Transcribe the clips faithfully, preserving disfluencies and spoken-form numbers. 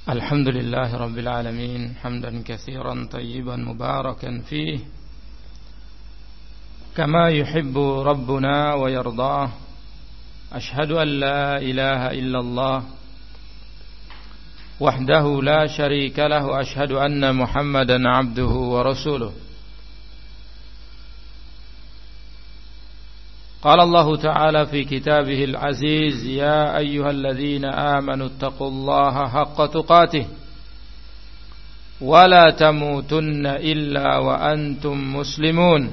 الحمد لله رب العالمين حمدا كثيرا طيبا مباركا فيه كما يحب ربنا ويرضاه. أشهد أن لا إله إلا الله وحده لا شريك له وأشهد أن محمدا عبده ورسوله. قال الله تعالى في كتابه العزيز: يا أيها الذين آمنوا اتقوا الله حق تقاته ولا تموتن إلا وأنتم مسلمون.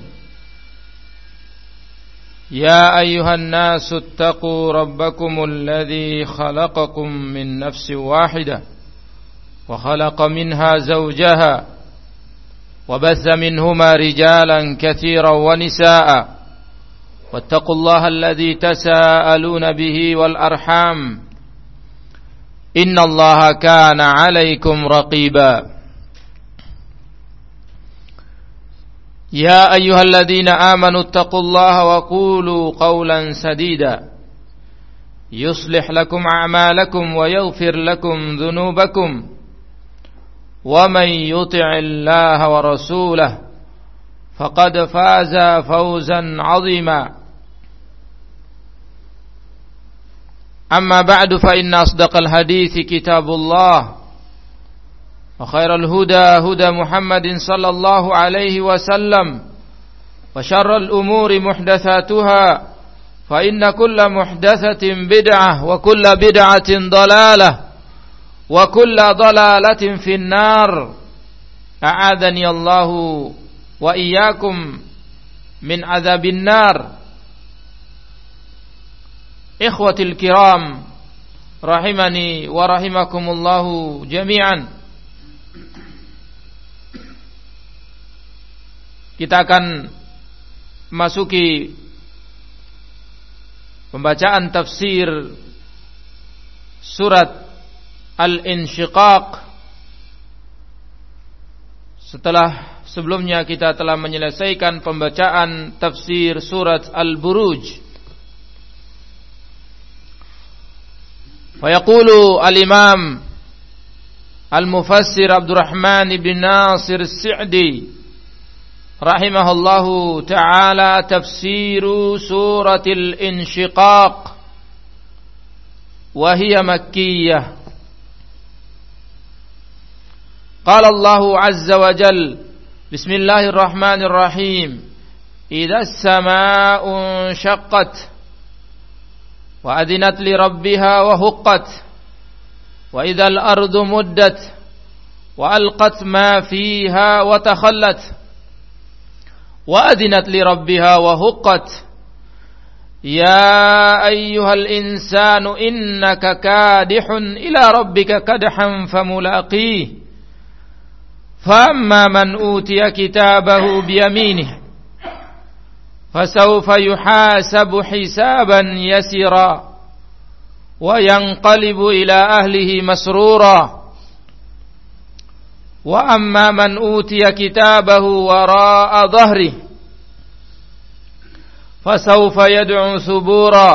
يا أيها الناس اتقوا ربكم الذي خلقكم من نفس واحدة وخلق منها زوجها وبث منهما رجالا كثيرا ونساء واتقوا الله الذي تساءلون به والأرحام إن الله كان عليكم رقيبا. يا أيها الذين آمنوا اتقوا الله وقولوا قولا سديدا يصلح لكم أعمالكم ويغفر لكم ذنوبكم ومن يطع الله ورسوله فقد فاز فوزا عظيما. أما بعد فإن أصدق الحديث كتاب الله وخير الهدى هدى محمد صلى الله عليه وسلم وشر الأمور محدثاتها فإن كل محدثة بدعة وكل بدعة ضلالة وكل ضلالة في النار. أعاذني الله وإياكم من عذاب النار. إخوتي الكرام rahimani wa rahimakumullahu jami'an. Kita akan masuki pembacaan tafsir surat Al-Insyiqaq. Setelah sebelumnya kita telah menyelesaikan pembacaan tafsir surat Al-Buruj. Fayaqulu al-Imam Al-Mufassir Abdurrahman ibn Nasir As-Sa'di rahimahullahu ta'ala, tafsiru suratil Insyiqaq wa hiya makkiyah. Qala Allahu azza wa jalla: Bismillahirrahmanirrahim. Idza as-samaa'u shaqqat wa adinat li rabbiha wa huqqat wa idza al-ardu muddat wa alqat ma fiha wa takhallat wa adinat li rabbiha wa huqqat. Ya ayyuhal insanu innaka kadihun ila rabbika kadhan famulaqih. فأما من أوتي كتابه بيمينه فسوف يحاسب حسابا يسيرا وينقلب إلى أهله مسرورا وأما من أوتي كتابه وراء ظهره فسوف يدعو ثبورا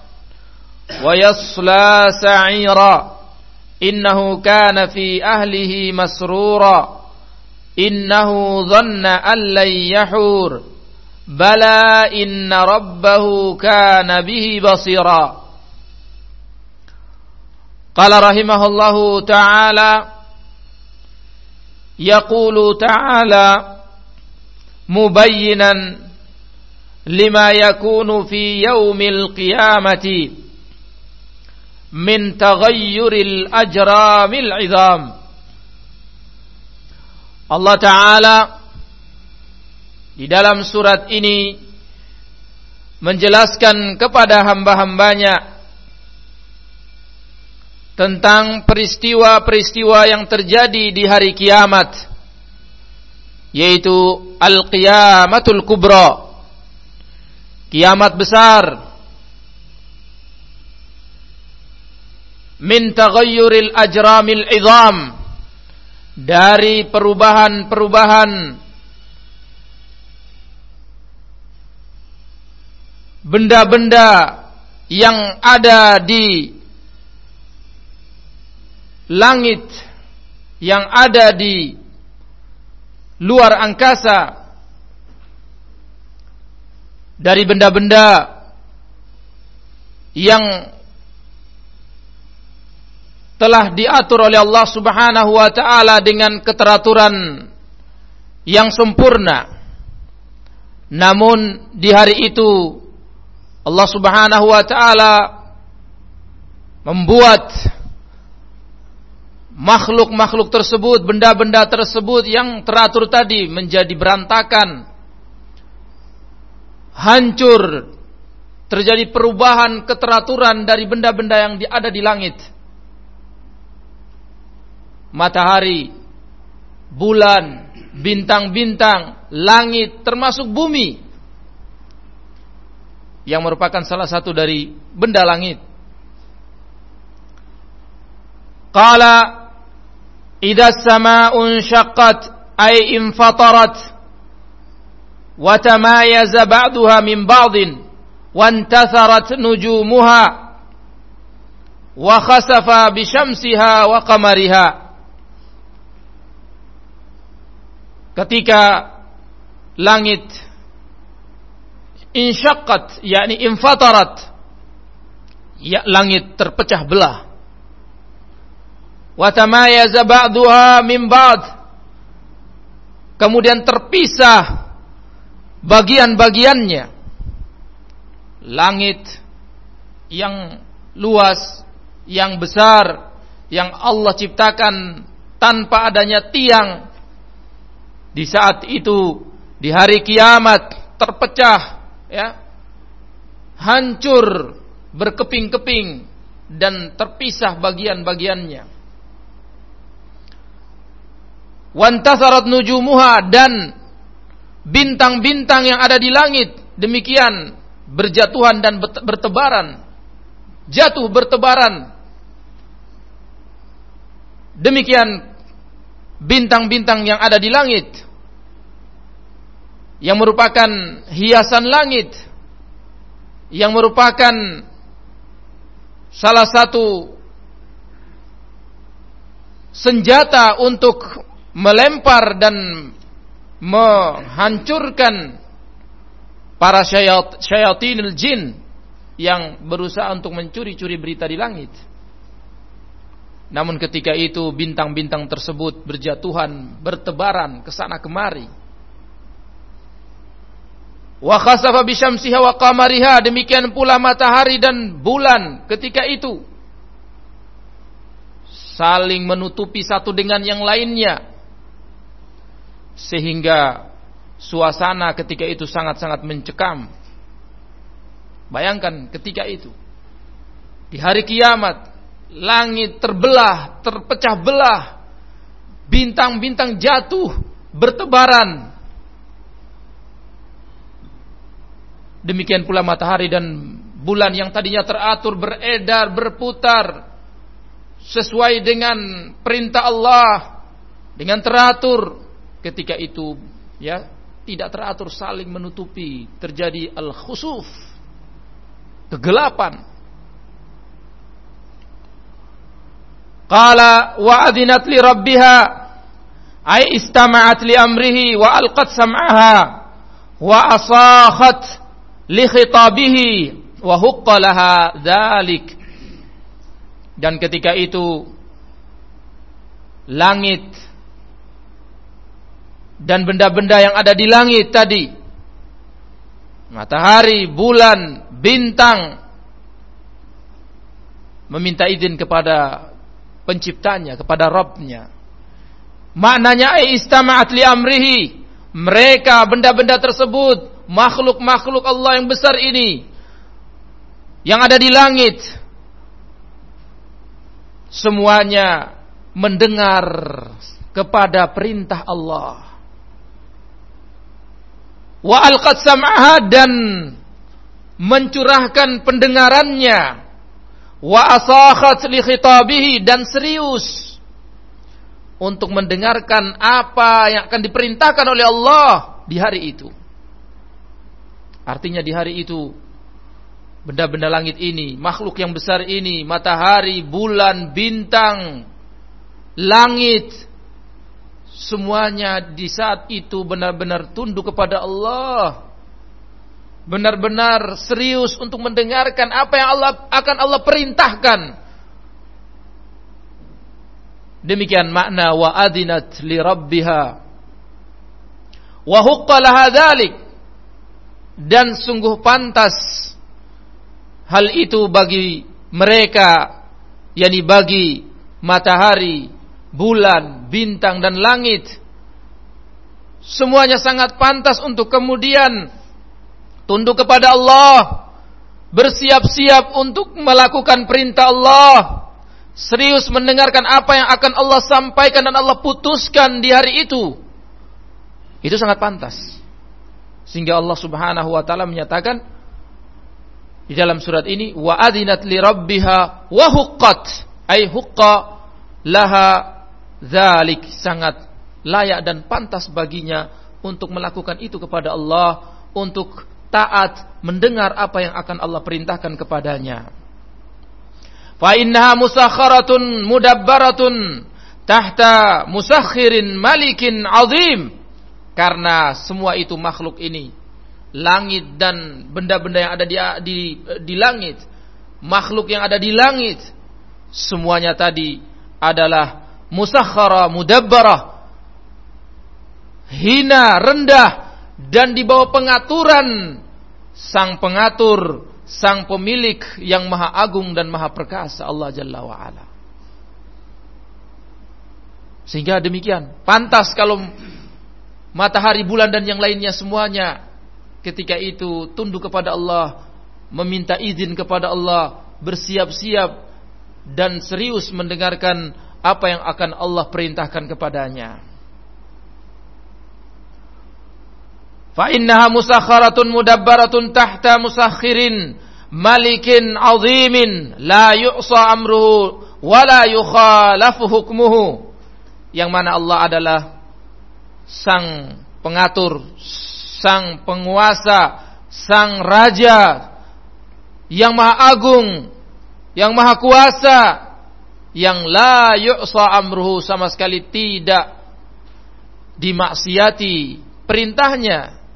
ويصلى سعيرا إنه كان في أهله مسرورا Innahu dhanna an lan yahur bala inna rabbahu kana bihi basira. Qala rahimahullahu ta'ala, yaqulu ta'ala mubayyinan lima yakunu fi yaumil qiyamati min taghayyuril ajramil 'idham. Allah Ta'ala di dalam surat ini menjelaskan kepada hamba-hambanya tentang peristiwa-peristiwa yang terjadi di hari kiamat, yaitu Al-Qiyamatul Kubra, kiamat besar, min taghayyuril ajramil idham, dari perubahan-perubahan benda-benda yang ada di langit yang ada di luar angkasa dari benda-benda yang telah diatur oleh Allah Subhanahu wa taala dengan keteraturan yang sempurna. Namun di hari itu Allah Subhanahu wa taala membuat makhluk-makhluk tersebut, benda-benda tersebut yang teratur tadi menjadi berantakan, hancur, terjadi perubahan keteraturan dari benda-benda yang ada di langit. Matahari, bulan, bintang-bintang, langit, termasuk bumi yang merupakan salah satu dari benda langit. Qala idza as-samaa'u inshaqqat ay infatarat wa tamayaza ba'daha min ba'din wa intatharat nujumuha wa khasafa bi syamsiha wa qamariha. Ketika langit insyaqqat, yakni infatarat, ya, langit terpecah belah. Wa tamayaza ba'daha min ba'd, kemudian terpisah bagian-bagiannya. Langit yang luas, yang besar, yang Allah ciptakan tanpa adanya tiang, di saat itu, di hari kiamat, terpecah, ya, hancur, berkeping-keping, dan terpisah bagian-bagiannya. Wantasarat nujumuha, dan bintang-bintang yang ada di langit demikian berjatuhan dan bertebaran, jatuh bertebaran. Demikian bintang-bintang yang ada di langit, yang merupakan hiasan langit, yang merupakan salah satu senjata untuk melempar dan menghancurkan para syayat, syayatinil jin yang berusaha untuk mencuri-curi berita di langit. Namun ketika itu bintang-bintang tersebut berjatuhan, bertebaran ke sana kemari. Wa khasafa bi syamsiha wa qamariha, demikian pula matahari dan bulan ketika itu saling menutupi satu dengan yang lainnya, sehingga suasana ketika itu sangat-sangat mencekam. Bayangkan ketika itu di hari kiamat, langit terbelah, terpecah belah, bintang-bintang jatuh, bertebaran. Demikian pula matahari dan bulan yang tadinya teratur, beredar, berputar sesuai dengan perintah Allah, dengan teratur. Ketika itu, ya, tidak teratur, saling menutupi, terjadi al-khusuf, kegelapan. Qala wa adinat li rabbiha ay istama'at li amrihi wa alqat sam'aha wa asakhat li khitabihi wa huqqa laha dzalik. Dan ketika itu langit dan benda-benda yang ada di langit tadi, matahari, bulan, bintang, meminta izin kepada penciptanya, kepada Rabbnya. Maknanya istama'at li amrihi, mereka benda-benda tersebut, makhluk-makhluk Allah yang besar ini yang ada di langit, semuanya mendengar kepada perintah Allah. Wa alqat sam'aha, dan mencurahkan pendengarannya. Wa asakhat li khitabihi, dan serius untuk mendengarkan apa yang akan diperintahkan oleh Allah di hari itu. Artinya di hari itu benda-benda langit ini, makhluk yang besar ini, matahari, bulan, bintang, langit, semuanya di saat itu benar-benar tunduk kepada Allah, benar-benar serius untuk mendengarkan apa yang Allah akan Allah perintahkan. Demikian makna wa adinat li rabbiha wa huqqa laha dzalik, dan sungguh pantas hal itu bagi mereka, yakni bagi matahari, bulan, bintang dan langit. Semuanya sangat pantas untuk kemudian tunduk kepada Allah, bersiap-siap untuk melakukan perintah Allah, serius mendengarkan apa yang akan Allah sampaikan dan Allah putuskan di hari itu. Itu sangat pantas. Sehingga Allah Subhanahu wa taala menyatakan di dalam surat ini, wa adinat li rabbiha wa huqqat, ay huqqa laha dzalik, sangat layak dan pantas baginya untuk melakukan itu kepada Allah, untuk taat mendengar apa yang akan Allah perintahkan kepadanya. Fa innaha musakharatun mudabbaratun tahta musakhirin malikin azim, karena semua itu makhluk ini, langit dan benda-benda yang ada di, di di langit, makhluk yang ada di langit, semuanya tadi adalah musakhara, mudabbarah, hina, rendah, dan di bawah pengaturan sang pengatur, sang pemilik yang maha agung dan maha perkasa, Allah Jalla wa'ala. Sehingga demikian pantas kalau matahari, bulan dan yang lainnya semuanya ketika itu tunduk kepada Allah, meminta izin kepada Allah, bersiap-siap dan serius mendengarkan apa yang akan Allah perintahkan kepadanya. Fa innaha musakharatun mudabbaratun tahta musakhirin malikin azimin la yu'sa amruhu wa la yukhalafu hukmuhu, yang mana Allah adalah sang pengatur, sang penguasa, sang raja yang maha agung, yang maha kuasa, yang la yu'sa amruhu, sama sekali tidak dimaksiati perintahnya.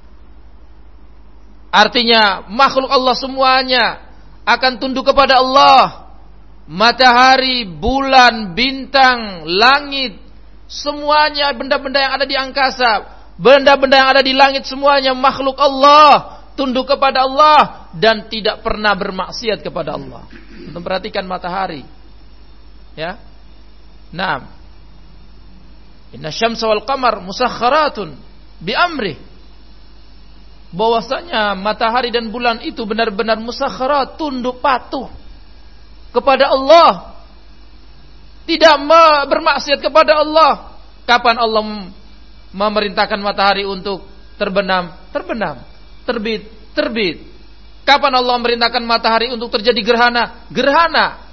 Artinya makhluk Allah semuanya akan tunduk kepada Allah. Matahari, bulan, bintang, langit, semuanya benda-benda yang ada di angkasa, benda-benda yang ada di langit, semuanya makhluk Allah, tunduk kepada Allah dan tidak pernah bermaksiat kepada Allah. Untuk perhatikan matahari, ya. Naam. Inna syamsa wal qamar musakharatun bi amrih. Bahwasanya matahari dan bulan itu benar-benar musakharat, tunduk patuh kepada Allah, tidak bermaksiat kepada Allah. Kapan Allah memerintahkan matahari untuk terbenam, terbenam, terbit, terbit. Kapan Allah memerintahkan matahari untuk terjadi gerhana, gerhana.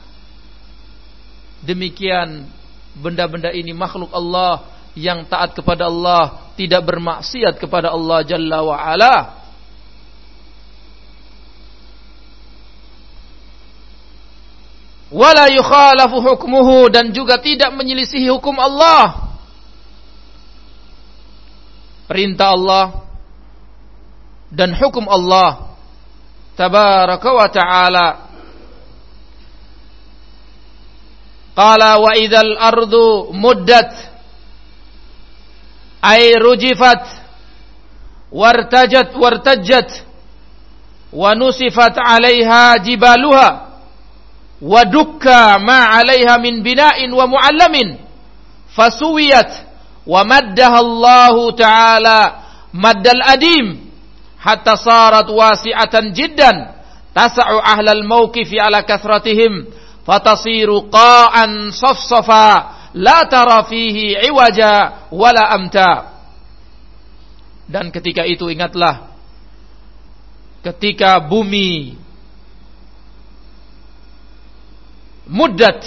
Demikian benda-benda ini makhluk Allah yang taat kepada Allah, tidak bermaksiat kepada Allah Jalla wa Ala. Wala yukhalafu hukmuhu, dan juga tidak menyelisihi hukum Allah. Perintah Allah dan hukum Allah tabaraka wa ta'ala. Qala wa idzal ardu muddat ay rujifat wartajat wartajat wa nusifat 'alaiha jibaluha wa dukka ma 'alaiha min bina'in wa mu'allamin fasuwiyat wa maddaha Allahu ta'ala maddal adim hatta sarat wasi'atan jiddan tas'u ahlal mawqifi ala kathratihim fatasiru qa'an safsafa la tara fihi iwaja wala amta. Dan ketika itu ingatlah ketika bumi muddat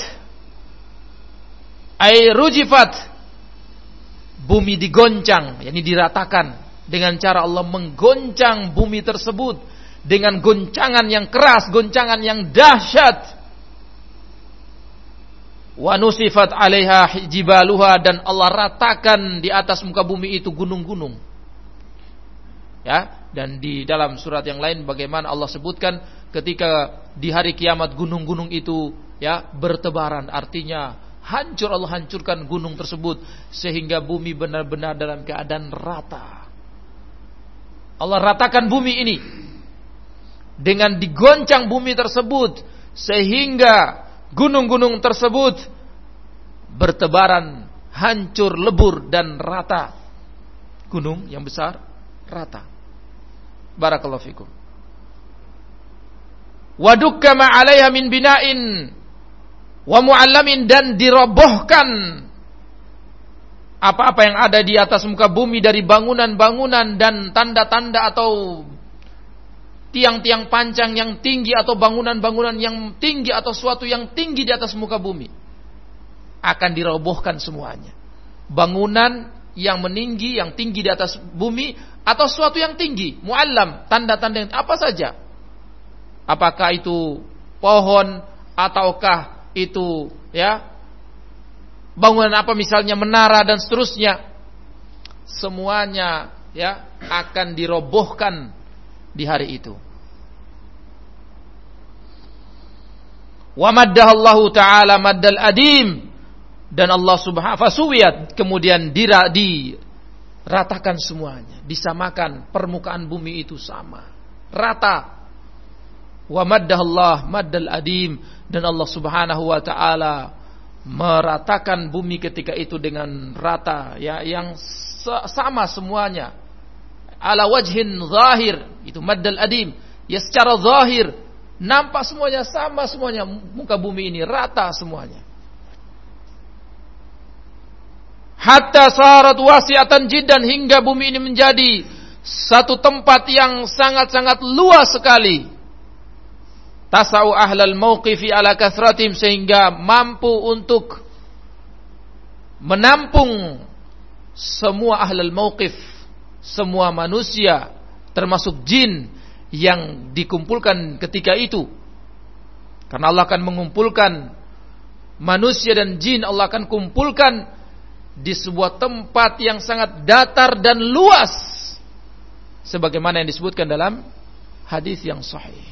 ay rujifat, bumi digoncang, yakni diratakan dengan cara Allah menggoncang bumi tersebut dengan goncangan yang keras, goncangan yang dahsyat. wa nusifat 'alaiha jibaluha, dan Allah ratakan di atas muka bumi itu gunung-gunung. Ya, dan di dalam surat yang lain bagaimana Allah sebutkan ketika di hari kiamat gunung-gunung itu ya bertebaran, artinya hancur, Allah hancurkan gunung tersebut sehingga bumi benar-benar dalam keadaan rata. Allah ratakan bumi ini dengan digoncang bumi tersebut sehingga gunung-gunung tersebut bertebaran, hancur, lebur dan rata. Gunung yang besar rata. Barakallahu fikum. Wa dukka ma 'alaiha min bina'in wa mu'allamin, dan dirobohkan apa-apa yang ada di atas muka bumi dari bangunan-bangunan dan tanda-tanda atau tiang-tiang pancang yang tinggi atau bangunan-bangunan yang tinggi atau suatu yang tinggi di atas muka bumi akan dirobohkan semuanya. Bangunan yang meninggi, yang tinggi di atas bumi atau suatu yang tinggi, muallam, tanda-tanda yang apa saja. Apakah itu pohon ataukah itu ya bangunan apa misalnya menara dan seterusnya, semuanya ya akan dirobohkan di hari itu. Wa maddahallahu ta'ala maddal adim, dan Allah subhanahu fasuwiyat, kemudian dira, diratakan semuanya, disamakan, permukaan bumi itu sama, rata. Wa maddahallahu maddal adim, dan Allah subhanahu wa ta'ala meratakan bumi ketika itu dengan rata ya, yang sama semuanya, ala wajhin zahir, itu maddal adim, ya secara zahir nampak semuanya sama, semuanya muka bumi ini rata semuanya. Hatta sarat wasi'atan jiddan, hingga bumi ini menjadi satu tempat yang sangat-sangat luas sekali. Tasau ahlal mauqifi ala kathratim, sehingga mampu untuk menampung semua ahlal mauqif, semua manusia termasuk jin yang dikumpulkan ketika itu. Karena Allah akan mengumpulkan manusia dan jin, Allah akan kumpulkan di sebuah tempat yang sangat datar dan luas, sebagaimana yang disebutkan dalam hadis yang sahih.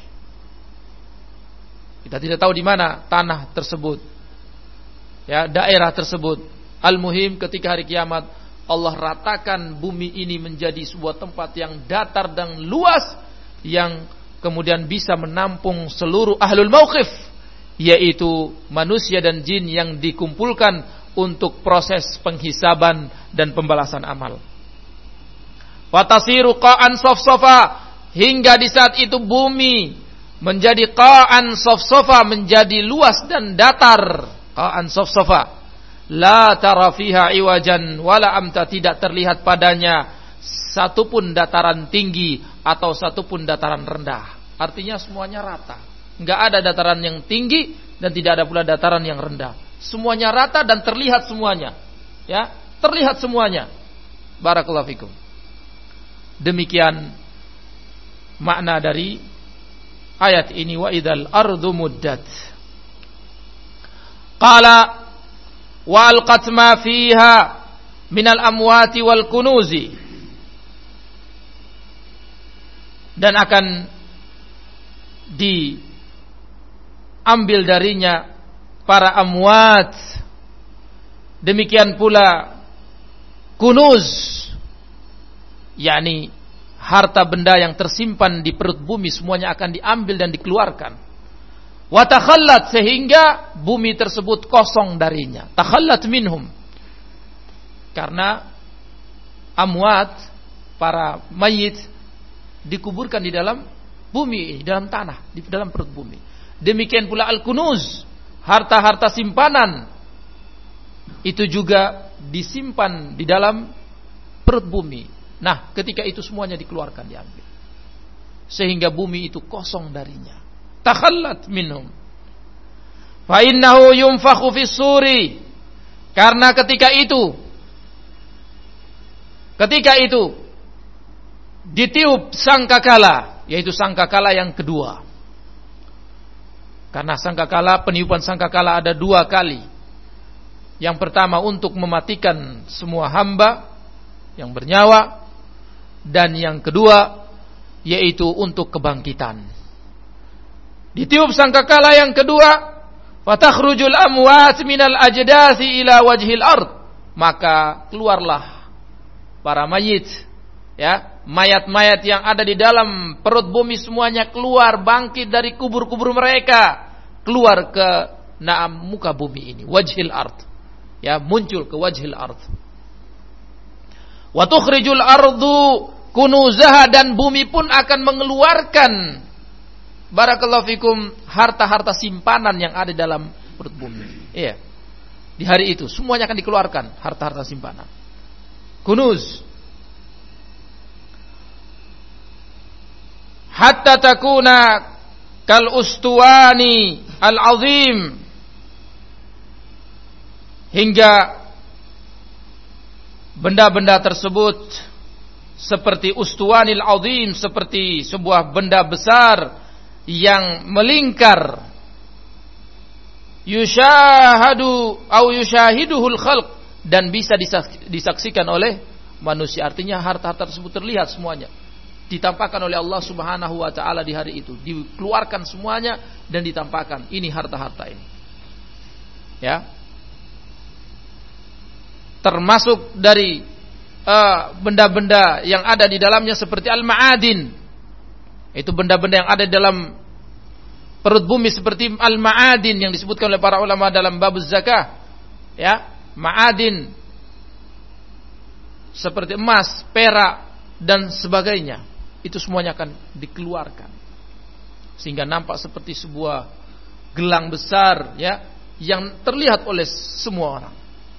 Kita tidak tahu di mana tanah tersebut, ya, daerah tersebut. Al-muhim ketika hari kiamat Allah ratakan bumi ini menjadi sebuah tempat yang datar dan luas, yang kemudian bisa menampung seluruh ahlul mauqif, yaitu manusia dan jin yang dikumpulkan untuk proses penghisaban dan pembalasan amal. Watasiru qa'an safsafa, hingga di saat itu bumi menjadi qa'an safsafa, menjadi luas dan datar. Qa'an safsafa, la tara fiha iwajan wala amta, tidak terlihat padanya satupun dataran tinggi atau satupun dataran rendah. Artinya semuanya rata, enggak ada dataran yang tinggi dan tidak ada pula dataran yang rendah. Semuanya rata dan terlihat semuanya, ya, terlihat semuanya. Barakallahu fikum. Demikian makna dari ayat ini, wa idzal ardu muddat. Qala wa alqat ma fiha minal amwati wal kunuzi, dan akan diambil darinya para amwat, demikian pula kunuz, yakni harta benda yang tersimpan di perut bumi, semuanya akan diambil dan dikeluarkan. Wa takhallat, sehingga bumi tersebut kosong darinya. Takhallat minhum, karena amwat, para mayit, dikuburkan di dalam bumi, di dalam tanah, di dalam perut bumi. Demikian pula al-kunuz, harta-harta simpanan, itu juga disimpan di dalam perut bumi. Nah, ketika itu semuanya dikeluarkan, diambil, sehingga bumi itu kosong darinya. Takhallat minhum. Fa innahu yunfakhu fis suri, karena ketika itu ketika itu ditiup sangkakala, yaitu sangkakala yang kedua. Karena sangkakala, peniupan sangkakala ada dua kali. Yang pertama untuk mematikan semua hamba yang bernyawa, dan yang kedua yaitu untuk kebangkitan. Ditiup sangkakala yang kedua, fatakhrujul amwat minal ajdasi ila wajhil ard, maka keluarlah para mayit, ya, mayat-mayat yang ada di dalam perut bumi semuanya keluar, bangkit dari kubur-kubur mereka, keluar ke naam muka bumi ini, wajhil ard, ya, muncul ke wajhil ard. Wa tukhrijul ardu kunuzaha, dan bumi pun akan mengeluarkan, barakallahu fikum, harta-harta simpanan yang ada dalam perut bumi. Iya. Di hari itu semuanya akan dikeluarkan, harta-harta simpanan. Kunuz. Hatta takuna kal ustuwani al-azim, hingga benda-benda tersebut seperti ustuwanil azim, seperti sebuah benda besar yang melingkar, yushahadu au yushahiduhul khalq, dan bisa disaksikan oleh manusia. Artinya harta-harta tersebut terlihat semuanya, ditampakkan oleh Allah Subhanahu wa taala di hari itu, dikeluarkan semuanya dan ditampakkan, ini harta-harta ini. Ya. Termasuk dari uh, benda-benda yang ada di dalamnya seperti al-ma'adin. Itu benda-benda yang ada di dalam perut bumi seperti al-ma'adin yang disebutkan oleh para ulama dalam bab zakah. Ya, ma'adin seperti emas, perak dan sebagainya. Itu semuanya akan dikeluarkan. Sehingga nampak seperti sebuah gelang besar, ya, yang terlihat oleh semua orang.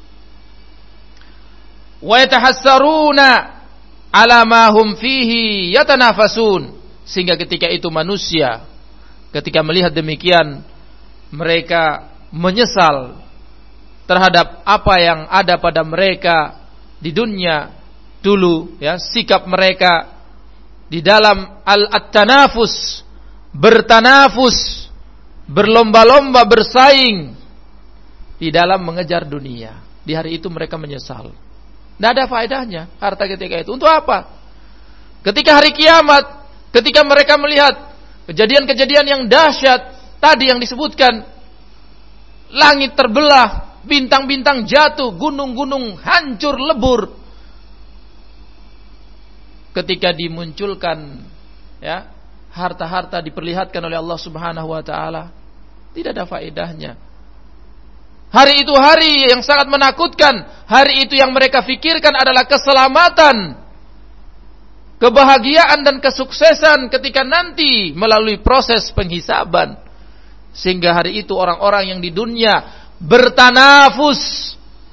Wa yatahassaruna ala ma hum fihi yatanafasun, sehingga ketika itu manusia ketika melihat demikian mereka menyesal terhadap apa yang ada pada mereka di dunia dulu, ya, sikap mereka di dalam al-tanafus, bertanafus, berlomba-lomba, bersaing di dalam mengejar dunia. Di hari itu mereka menyesal. Tidak ada faedahnya harta ketika itu. Untuk apa? Ketika hari kiamat, ketika mereka melihat kejadian-kejadian yang dahsyat tadi yang disebutkan, langit terbelah, bintang-bintang jatuh, gunung-gunung hancur lebur. Ketika dimunculkan, ya, harta-harta diperlihatkan oleh Allah Subhanahu wa taala, tidak ada faedahnya. Hari itu hari yang sangat menakutkan. Hari itu yang mereka fikirkan adalah keselamatan, kebahagiaan dan kesuksesan ketika nanti melalui proses penghisaban. Sehingga hari itu orang-orang yang di dunia bertanafus,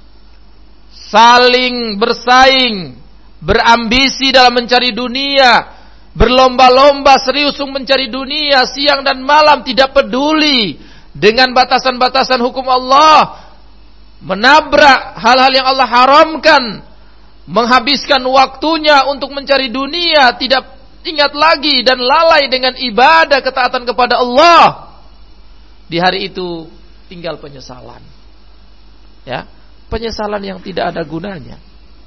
saling bersaing, berambisi dalam mencari dunia, berlomba-lomba serius untuk mencari dunia, siang dan malam tidak peduli dengan batasan-batasan hukum Allah, menabrak hal-hal yang Allah haramkan, menghabiskan waktunya untuk mencari dunia, tidak ingat lagi dan lalai dengan ibadah ketaatan kepada Allah. Di hari itu tinggal penyesalan, ya, penyesalan yang tidak ada gunanya.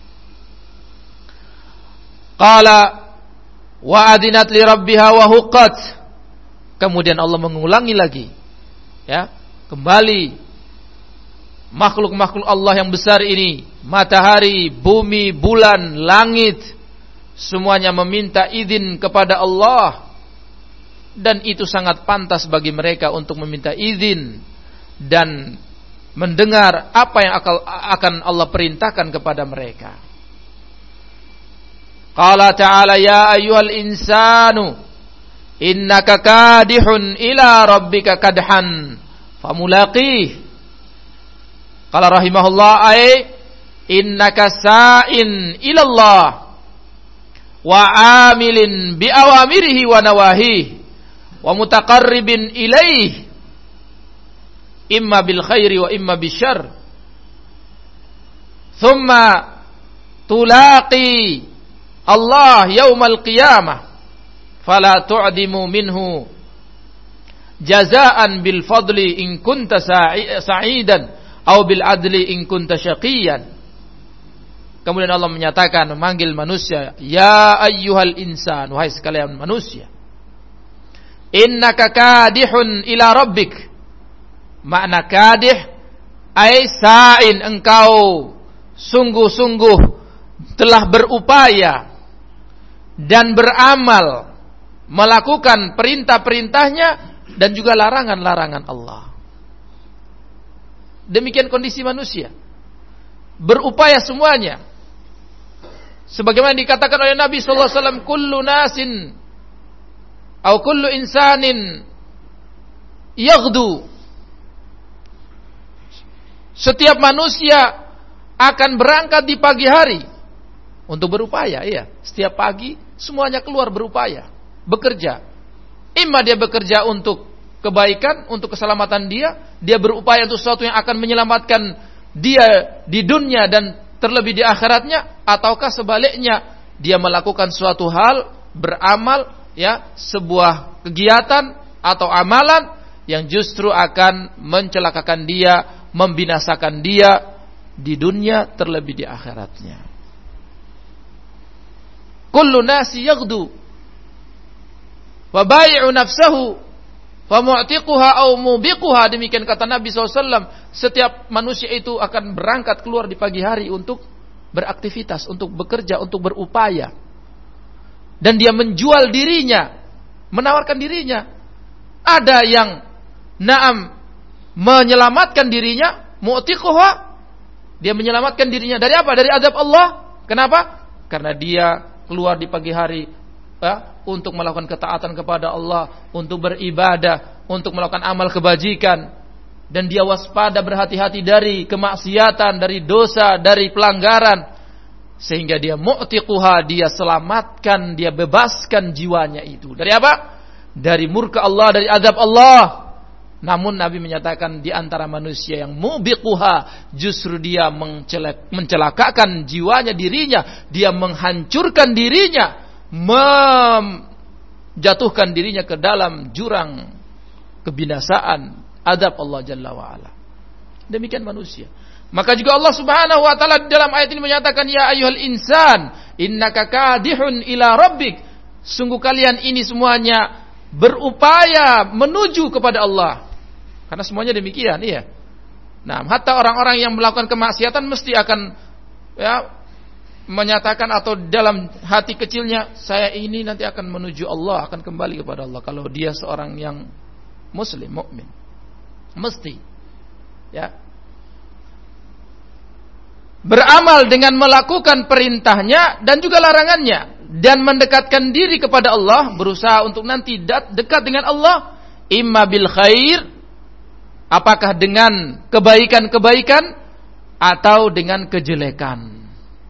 Qala wa adinat li rabbiha wa huqqat. Kemudian Allah mengulangi lagi, ya, kembali makhluk-makhluk Allah yang besar ini, matahari, bumi, bulan, langit, semuanya meminta izin kepada Allah, dan itu sangat pantas bagi mereka untuk meminta izin dan mendengar apa yang akan Allah perintahkan kepada mereka. Qala ta'ala ya ayyuhal insanu innaka kadihun ila rabbika kadhan famulaqih. Qala rahimahullah ay innaka sa'in ila Allah wa amilin bi awamirihi wa nawahihi wa mutaqarribin ilaih imma bil khairi wa imma bisyarr thumma tulaqi Allah yaumal qiyamah fala tu'dimu minhu jazaan bil fadli in kunta sa'idan au bil adli in kunta syaqiyan. Kemudian Allah menyatakan, memanggil manusia, ya ayyuhal insan, wahai sekalian manusia, innaka kadihun ila rabbik. Makna kadih ay sa'in, engkau sungguh-sungguh telah berupaya dan beramal melakukan perintah-perintahnya dan juga larangan-larangan Allah. Demikian kondisi manusia, berupaya semuanya. Sebagaimana dikatakan oleh Nabi sallallahu alaihi wasallam, kullu nasin atau kullu insanin yaghdu. Setiap manusia akan berangkat di pagi hari untuk berupaya, iya. Setiap pagi semuanya keluar berupaya, bekerja. Imma dia bekerja untuk kebaikan, untuk keselamatan dia, dia berupaya untuk sesuatu yang akan menyelamatkan dia di dunia dan terlebih di akhiratnya, ataukah sebaliknya dia melakukan suatu hal, beramal, ya, sebuah kegiatan atau amalan yang justru akan mencelakakan dia, membinasakan dia di dunia terlebih di akhiratnya. Kullu nasi yaghdu wa bai'u nafsahu fa mu'tiquha aw mubiquha. Demikian kata Nabi sallallahu alaihi wasallam, setiap manusia itu akan berangkat keluar di pagi hari untuk beraktivitas, untuk bekerja, untuk berupaya. Dan dia menjual dirinya, menawarkan dirinya. Ada yang na'am menyelamatkan dirinya, mu'tiquha, dia menyelamatkan dirinya dari apa? Dari azab Allah. Kenapa? Karena dia keluar di pagi hari, ya, untuk melakukan ketaatan kepada Allah, untuk beribadah, untuk melakukan amal kebajikan, dan dia waspada, berhati-hati dari kemaksiatan, dari dosa, dari pelanggaran, sehingga dia mu'tiquha, dia selamatkan, dia bebaskan jiwanya itu dari apa? Dari murka Allah, dari azab Allah. Namun Nabi menyatakan di antara manusia yang mubiquha, justru dia mencelak, mencelakakan jiwanya, dirinya, dia menghancurkan dirinya, menjatuhkan dirinya ke dalam jurang kebinasaan, azab Allah Jalla wa Ala. Demikian manusia. Maka juga Allah Subhanahu wa taala dalam ayat ini menyatakan, ya ayyuhal insan innaka kadihun ila rabbik. Sungguh kalian ini semuanya berupaya menuju kepada Allah. Karena semuanya demikian, iya. Nah, hatta orang-orang yang melakukan kemaksiatan mesti akan, ya, menyatakan atau dalam hati kecilnya, saya ini nanti akan menuju Allah, akan kembali kepada Allah. Kalau dia seorang yang muslim, mukmin, mesti, ya, beramal dengan melakukan perintahnya dan juga larangannya, dan mendekatkan diri kepada Allah, berusaha untuk nanti dekat dengan Allah, imma bil khair, apakah dengan kebaikan-kebaikan atau dengan kejelekan.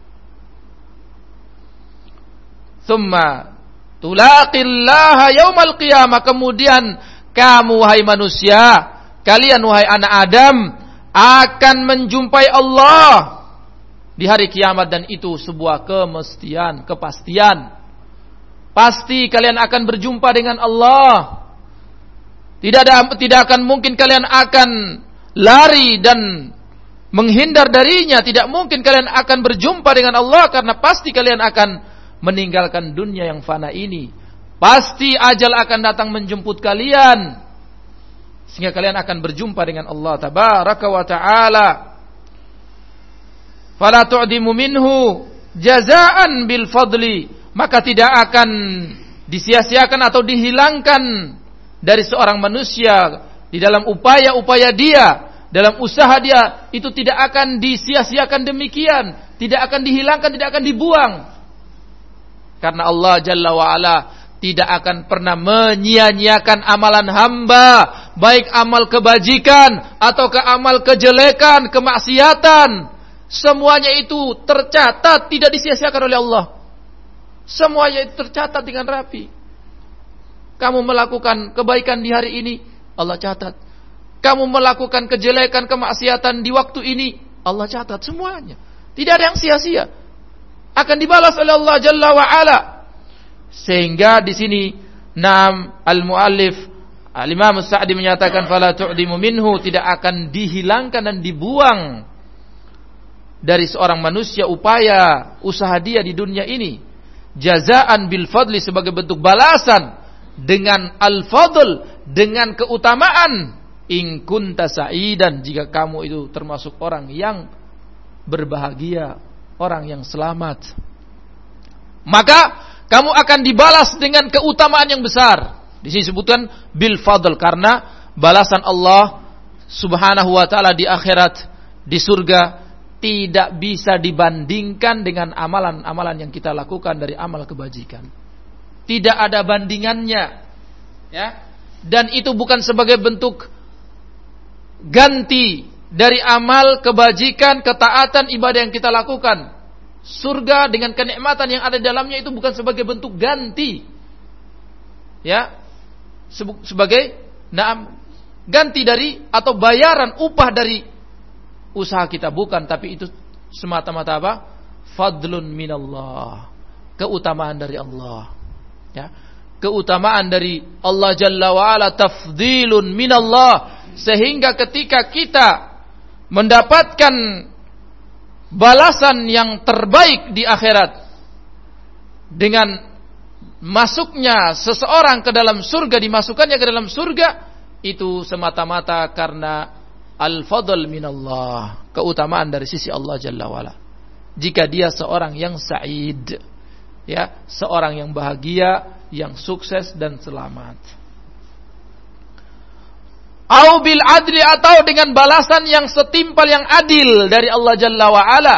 Tsumma tulaqillaha yaumal qiyamah, kemudian kamu wahai manusia, kalian wahai anak Adam, akan menjumpai Allah di hari kiamat, dan itu sebuah kemestian, kepastian. Pasti kalian akan berjumpa dengan Allah. Tidak ada, tidak akan mungkin kalian akan lari dan menghindar darinya. Tidak mungkin kalian akan berjumpa dengan Allah, karena pasti kalian akan meninggalkan dunia yang fana ini. Pasti ajal akan datang menjemput kalian, sehingga kalian akan berjumpa dengan Allah Tabaraka wa Ta'ala. Fala tu'dimu minhu jazaan bil fadli, maka tidak akan disia-siakan atau dihilangkan dari seorang manusia di dalam upaya-upaya dia, dalam usaha dia, itu tidak akan disia-siakan demikian, tidak akan dihilangkan, tidak akan dibuang. Karena Allah Jalla wa'ala tidak akan pernah menyia-nyiakan amalan hamba, baik amal kebajikan ataukah amal kejelekan, kemaksiatan. Semuanya itu tercatat, tidak disia-siakan oleh Allah. Semuanya itu tercatat dengan rapi. Kamu melakukan kebaikan di hari ini, Allah catat. Kamu melakukan kejelekan, kemaksiatan di waktu ini, Allah catat semuanya. Tidak ada yang sia-sia. Akan dibalas oleh Allah Jalla wa Ala. Sehingga di sini Naam al-muallif Al-Imam Sa'di menyatakan fala tu'dimu minhu, tidak akan dihilangkan dan dibuang dari seorang manusia upaya usaha dia di dunia ini, jazaan bil fadli, sebagai bentuk balasan dengan al-fadl, dengan keutamaan. In kunta sa'idan, jika kamu itu termasuk orang yang berbahagia, orang yang selamat, maka kamu akan dibalas dengan keutamaan yang besar. Di sini disebutkan bil fadl karena balasan Allah Subhanahu wa taala di akhirat, di surga, tidak bisa dibandingkan dengan amalan-amalan yang kita lakukan dari amal kebajikan. Tidak ada bandingannya, ya. Dan itu bukan sebagai bentuk ganti dari amal kebajikan, ketaatan, ibadah yang kita lakukan. Surga dengan kenikmatan yang ada di dalamnya itu bukan sebagai bentuk ganti, ya, sebagai naam ganti dari atau bayaran upah dari usaha kita, bukan, tapi itu semata-mata apa? Fadlun minallah, keutamaan dari Allah, ya, keutamaan dari Allah Jalla wa Ala, tafdilun minallah, sehingga ketika kita mendapatkan balasan yang terbaik di akhirat dengan masuknya seseorang ke dalam surga, dimasukkannya ke dalam surga, itu semata-mata karena al-fadl minallah, keutamaan dari sisi Allah Jalla wa'ala. Jika dia seorang yang sa'id, ya, seorang yang bahagia, yang sukses dan selamat. Au bil adli, atau dengan balasan yang setimpal, yang adil dari Allah Jalla wa'ala,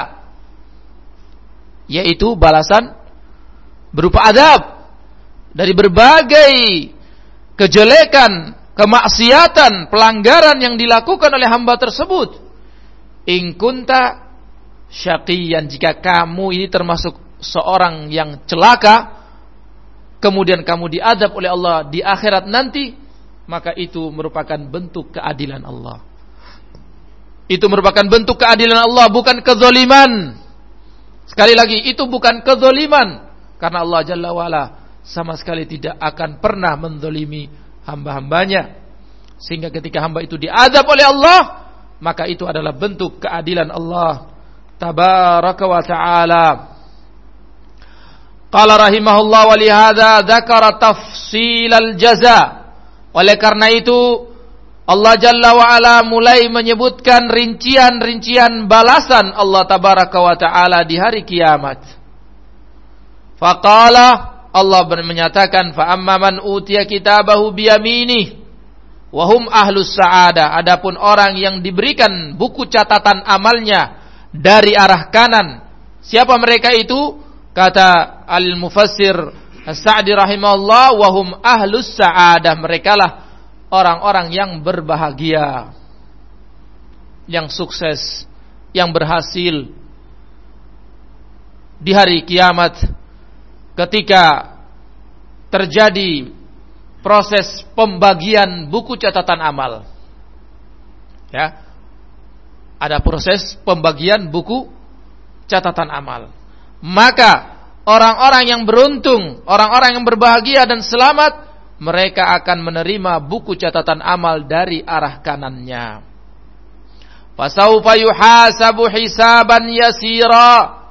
yaitu balasan berupa adab dari berbagai kejelekan, kemaksiatan, pelanggaran yang dilakukan oleh hamba tersebut. In kunta syaqiyan, jika kamu ini termasuk seorang yang celaka, kemudian kamu diadab oleh Allah di akhirat nanti, maka itu merupakan bentuk keadilan Allah. Itu merupakan bentuk keadilan Allah, bukan kezaliman. Sekali lagi, itu bukan kezaliman, karena Allah Jalla wa'ala sama sekali tidak akan pernah menzalimi hamba-hambanya. Sehingga ketika hamba itu diazab oleh Allah, maka itu adalah bentuk keadilan Allah tabaraka wa ta'ala. Qala rahimahullah wa lihadza dzakara tafsilal jaza. Oleh karena itu Allah Jalla wa Ala mulai menyebutkan rincian-rincian balasan Allah tabaraka wa ta'ala di hari kiamat. Faqala, Allah menyatakan, fa amma man utiya kitabahu biyaminih wa hum ahlus sa'adah, adapun orang yang diberikan buku catatan amalnya dari arah kanan, siapa mereka itu? Kata al-mufassir As-Sa'di rahimahullah, wa hum ahlus sa'adah, merekalah orang-orang yang berbahagia, yang sukses, yang berhasil di hari kiamat. Ketika terjadi proses pembagian buku catatan amal, ya, ada proses pembagian buku catatan amal, maka orang-orang yang beruntung, orang-orang yang berbahagia dan selamat, mereka akan menerima buku catatan amal dari arah kanannya. Fasaufa yuhasabu hisaban yasira,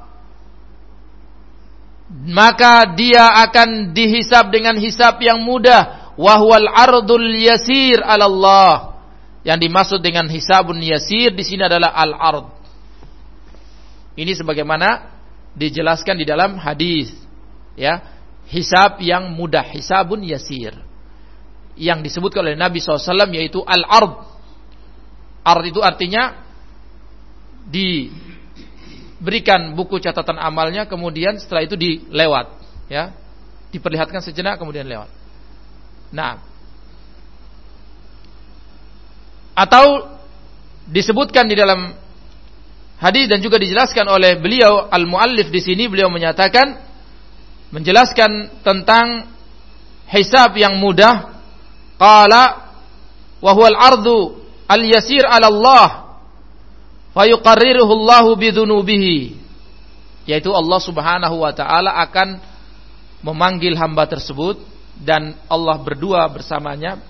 maka dia akan dihisab dengan hisab yang mudah. Wahwal ardul yasir ala Allah, yang dimaksud dengan hisabun yasir di sini adalah al-ard. Ini sebagaimana dijelaskan di dalam hadis, ya, hisab yang mudah, hisabun yasir, yang disebutkan oleh Nabi shallallahu alaihi wasallam, yaitu al-ard. Ard itu artinya di berikan buku catatan amalnya, kemudian setelah itu dilewat, ya, diperlihatkan sejenak kemudian lewat. Nah, atau disebutkan di dalam hadis dan juga dijelaskan oleh beliau al-muallif di sini, beliau menyatakan, menjelaskan tentang hisab yang mudah. Qala wa huwal ardu al-yasir 'ala Allah fayuqarriruhu Allahu bidzunubihi, yaitu Allah Subhanahu wa taala akan memanggil hamba tersebut dan Allah berdua bersamanya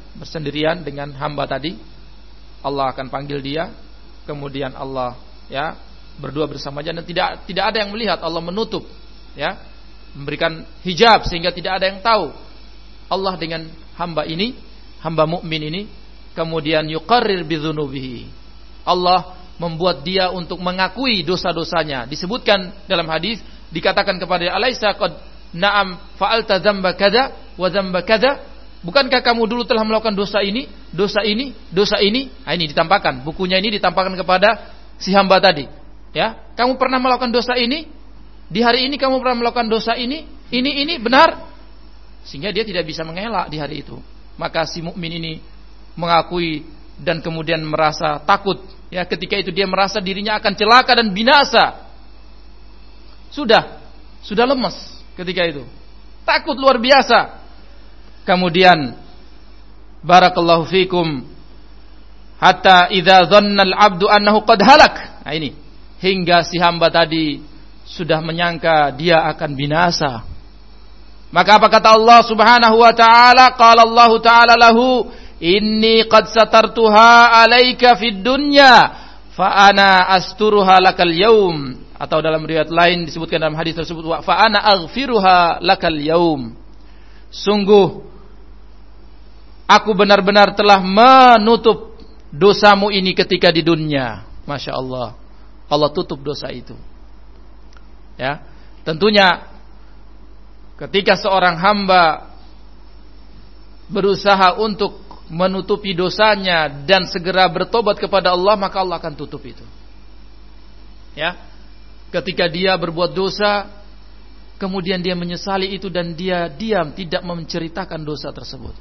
bersendirian dengan hamba tadi, Allah akan panggil dia, kemudian Allah ya berdua bersamanya dan tidak tidak ada yang melihat, Allah menutup ya, memberikan hijab sehingga tidak ada yang tahu Allah dengan hamba ini, hamba mukmin ini. Kemudian yuqarrir bidzunubihi, Allah membuat dia untuk mengakui dosa-dosanya. Disebutkan dalam hadis, dikatakan kepada dia, alaisa qad na'am fa'alta dzamba kadza wa dzamba kadza, bukankah kamu dulu telah melakukan dosa ini, dosa ini, dosa ini? Nah, ini ditampakkan, bukunya ini ditampakkan kepada si hamba tadi. Ya, kamu pernah melakukan dosa ini? Di hari ini kamu pernah melakukan dosa ini? Ini ini benar? Sehingga dia tidak bisa mengelak di hari itu. Maka si mukmin ini mengakui dan kemudian merasa takut. Ya, ketika itu dia merasa dirinya akan celaka dan binasa. Sudah, sudah lemas ketika itu. Takut luar biasa. Kemudian barakallahu fikum hatta idza dhanna al-'abdu annahu qad halak. Nah ini, hingga si hamba tadi sudah menyangka dia akan binasa. Maka apa kata Allah Subhanahu wa taala? Qala Allah taala lahu, inni qad satartuha 'alaika fid dunya fa ana asturuha lakal yaum. Atau dalam riwayat lain disebutkan dalam hadis tersebut, fa ana aghfiruha lakal yaum. Sungguh aku benar-benar telah menutup dosamu ini ketika di dunia. Masya Allah, Allah tutup dosa itu. Ya, tentunya ketika seorang hamba berusaha untuk menutupi dosanya dan segera bertobat kepada Allah, maka Allah akan tutup itu. Ya, ketika dia berbuat dosa, kemudian dia menyesali itu dan dia diam, tidak menceritakan dosa tersebut.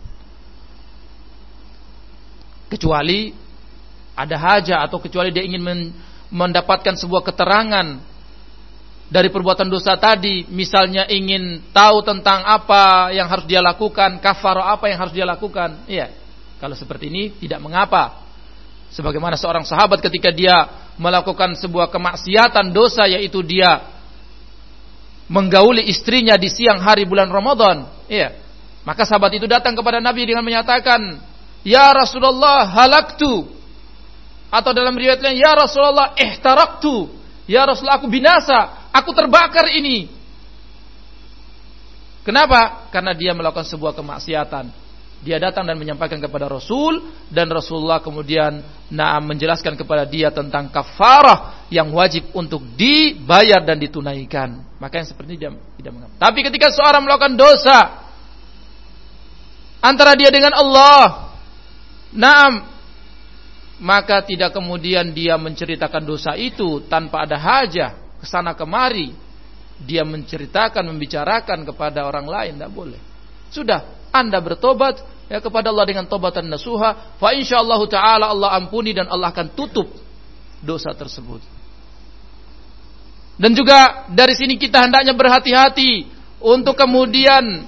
Kecuali ada hajat atau kecuali dia ingin mendapatkan sebuah keterangan dari perbuatan dosa tadi, misalnya ingin tahu tentang apa yang harus dia lakukan, kafarah apa yang harus dia lakukan. Iya, kalau seperti ini tidak mengapa. Sebagaimana seorang sahabat ketika dia melakukan sebuah kemaksiatan dosa, yaitu dia menggauli istrinya di siang hari bulan Ramadan. Iya, maka sahabat itu datang kepada Nabi dengan menyatakan, ya Rasulullah halaktu, atau dalam riwayat lain, ya Rasulullah ihtaraktu, ya Rasulullah aku binasa, aku terbakar ini. Kenapa? Karena dia melakukan sebuah kemaksiatan. Dia datang dan menyampaikan kepada Rasul, dan Rasulullah kemudian nah, menjelaskan kepada dia tentang kafarah yang wajib untuk dibayar dan ditunaikan. Maka yang seperti ini dia tidak mengapa. Tapi ketika seorang melakukan dosa antara dia dengan Allah, naam, maka tidak kemudian dia menceritakan dosa itu tanpa ada hajah kesana kemari, dia menceritakan, membicarakan kepada orang lain, tidak boleh. Sudah, Anda bertobat ya kepada Allah dengan tobatan nasuha, fa insyaallah taala Allah ampuni dan Allah akan tutup dosa tersebut. Dan juga dari sini kita hendaknya berhati-hati untuk kemudian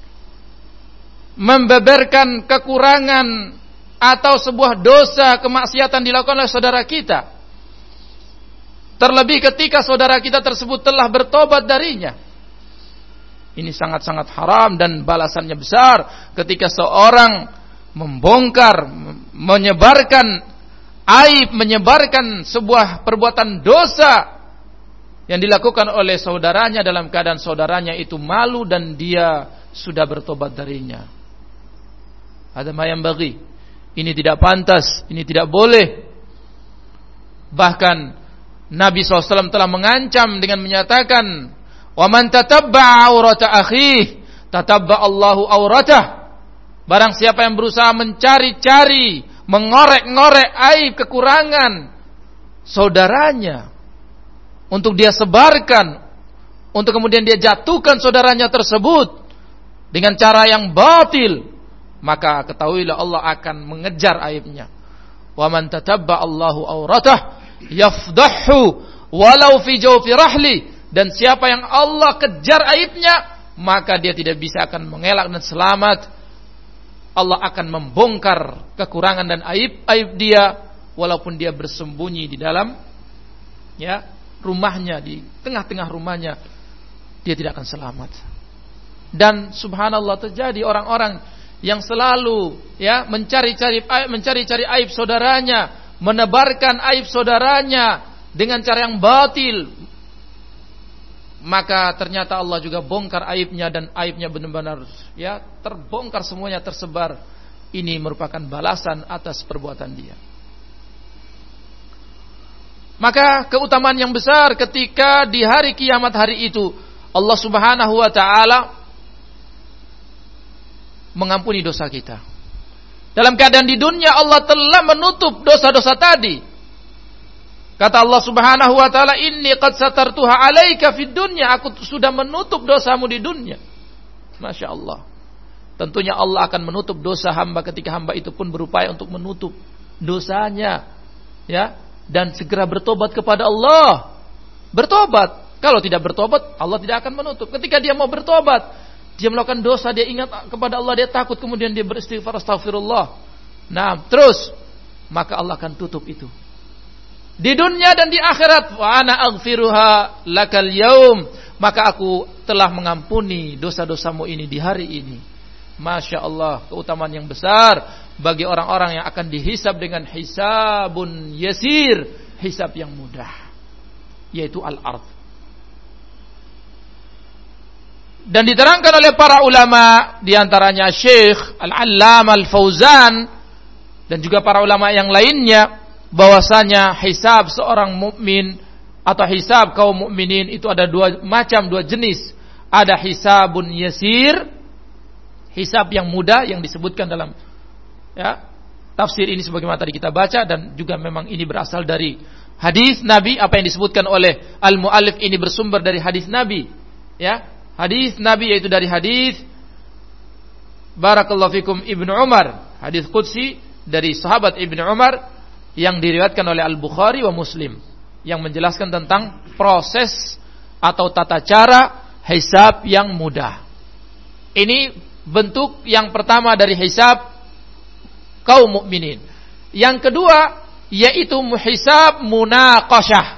membeberkan kekurangan atau sebuah dosa kemaksiatan dilakukan oleh saudara kita. Terlebih ketika saudara kita tersebut telah bertobat darinya. Ini sangat-sangat haram dan balasannya besar ketika seorang membongkar, menyebarkan aib, menyebarkan sebuah perbuatan dosa yang dilakukan oleh saudaranya dalam keadaan saudaranya itu malu dan dia sudah bertobat darinya. Ada ma yang bagi. Ini tidak pantas, ini tidak boleh. Bahkan Nabi shallallahu alaihi wasallam telah mengancam dengan menyatakan, wa man tatabba'a aurata akhihi tatabba Allahu auratah. Barang siapa yang berusaha mencari-cari, mengorek-ngorek aib kekurangan saudaranya untuk dia sebarkan, untuk kemudian dia jatuhkan saudaranya tersebut dengan cara yang batil, maka ketahuilah Allah akan mengejar aibnya. Wa man tatabba Allahu auratah yafdahu walau fi jawfi rahli. Dan siapa yang Allah kejar aibnya, maka dia tidak bisa akan mengelak dan selamat. Allah akan membongkar kekurangan dan aib-aib dia, walaupun dia bersembunyi di dalam ya rumahnya, di tengah-tengah rumahnya, dia tidak akan selamat. Dan subhanallah terjadi orang-orang yang selalu ya mencari-cari mencari-cari aib saudaranya, menebarkan aib saudaranya dengan cara yang batil, maka ternyata Allah juga bongkar aibnya dan aibnya benar-benar ya terbongkar semuanya, tersebar. Ini merupakan balasan atas perbuatan dia. Maka keutamaan yang besar ketika di hari kiamat hari itu Allah Subhanahu wa taala mengampuni dosa kita. Dalam keadaan di dunia Allah telah menutup dosa-dosa tadi. Kata Allah Subhanahu wa taala, "Inni qad satartuha 'alaika fid dunya." Aku sudah menutup dosamu di dunia. Masya Allah. Tentunya Allah akan menutup dosa hamba ketika hamba itu pun berupaya untuk menutup dosanya, ya. Dan segera bertobat kepada Allah. Bertobat. Kalau tidak bertobat, Allah tidak akan menutup. Ketika dia mau bertobat, dia melakukan dosa, dia ingat kepada Allah, dia takut, kemudian dia beristighfar, astaghfirullah. Nah, terus maka Allah akan tutup itu. Di dunia dan di akhirat, wa ana aghfiruha lakal yaum, maka aku telah mengampuni dosa-dosamu ini di hari ini. Masya Allah, keutamaan yang besar bagi orang-orang yang akan dihisab dengan hisabun yasir, hisab yang mudah, yaitu al-ard. Dan diterangkan oleh para ulama, diantaranya Syekh Al-Allamah Al-Fauzan dan juga para ulama yang lainnya, bahwasanya hisab seorang mukmin atau hisab kaum mukminin itu ada dua macam, dua jenis. Ada hisabun yasir, hisab yang mudah yang disebutkan dalam ya tafsir ini sebagaimana tadi kita baca, dan juga memang ini berasal dari hadis Nabi. Apa yang disebutkan oleh al-muallif ini bersumber dari hadis Nabi, ya, hadis Nabi, yaitu dari hadis barakallahu fikum Ibnu Umar, hadis qudsi dari sahabat Ibnu Umar yang diriwayatkan oleh Al-Bukhari wa Muslim, yang menjelaskan tentang proses atau tata cara hisab yang mudah. Ini bentuk yang pertama dari hisab kaum mukminin. Yang kedua yaitu hisab munaqasyah.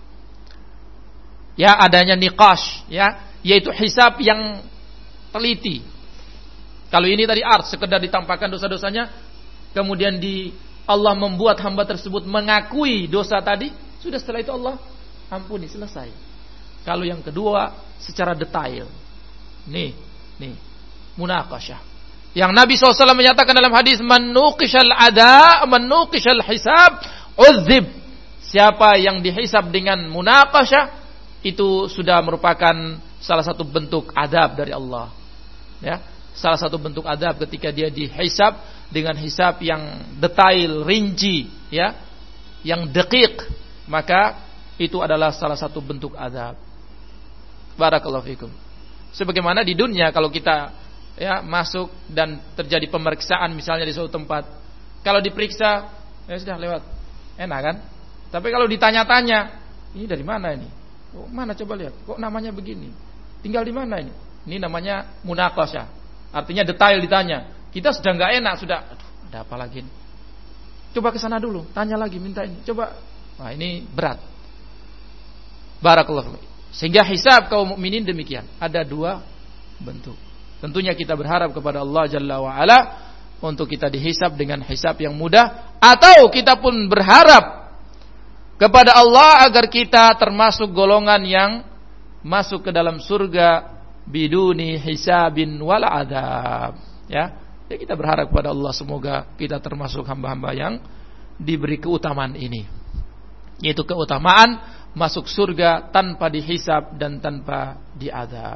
Ya, adanya niqash, ya, yaitu hisab yang teliti. Kalau ini tadi art, sekedar ditampakkan dosa-dosanya, kemudian di Allah membuat hamba tersebut mengakui dosa tadi, sudah, setelah itu Allah ampuni, selesai. Kalau yang kedua secara detail, nih, nih, munaqasyah. Yang Nabi shallallahu alaihi wasallam menyatakan dalam hadis, man nuqishal ada, man nuqishal hisab, uzib. Siapa yang dihisab dengan munaqasyah, itu sudah merupakan salah satu bentuk adab dari Allah. Ya, salah satu bentuk adab ketika dia dihisab dengan hisab yang detail, rinci, ya, yang dekik, maka itu adalah salah satu bentuk adab. Barakallahu fikum. Sebagaimana di dunia kalau kita ya masuk dan terjadi pemeriksaan misalnya di suatu tempat, kalau diperiksa ya sudah lewat, enak kan? Tapi kalau ditanya-tanya, ini dari mana ini? Oh, mana coba lihat, kok namanya begini? Tinggal di mana ini? Ini namanya munaqasyah. Artinya detail ditanya. Kita sudah nggak enak, sudah, aduh, ada apa lagi ini? Coba ke sana dulu, tanya lagi, minta ini. Coba. Wah, ini berat. Barakallahu fiik. Sehingga hisab kaum mukminin demikian. Ada dua bentuk. Tentunya kita berharap kepada Allah Jalla wa Ala untuk kita dihisab dengan hisab yang mudah, atau kita pun berharap kepada Allah agar kita termasuk golongan yang masuk ke dalam surga biduni hisabin wal adab. Ya, ya kita berharap kepada Allah semoga kita termasuk hamba-hamba yang diberi keutamaan ini, yaitu keutamaan masuk surga tanpa dihisab dan tanpa diadab.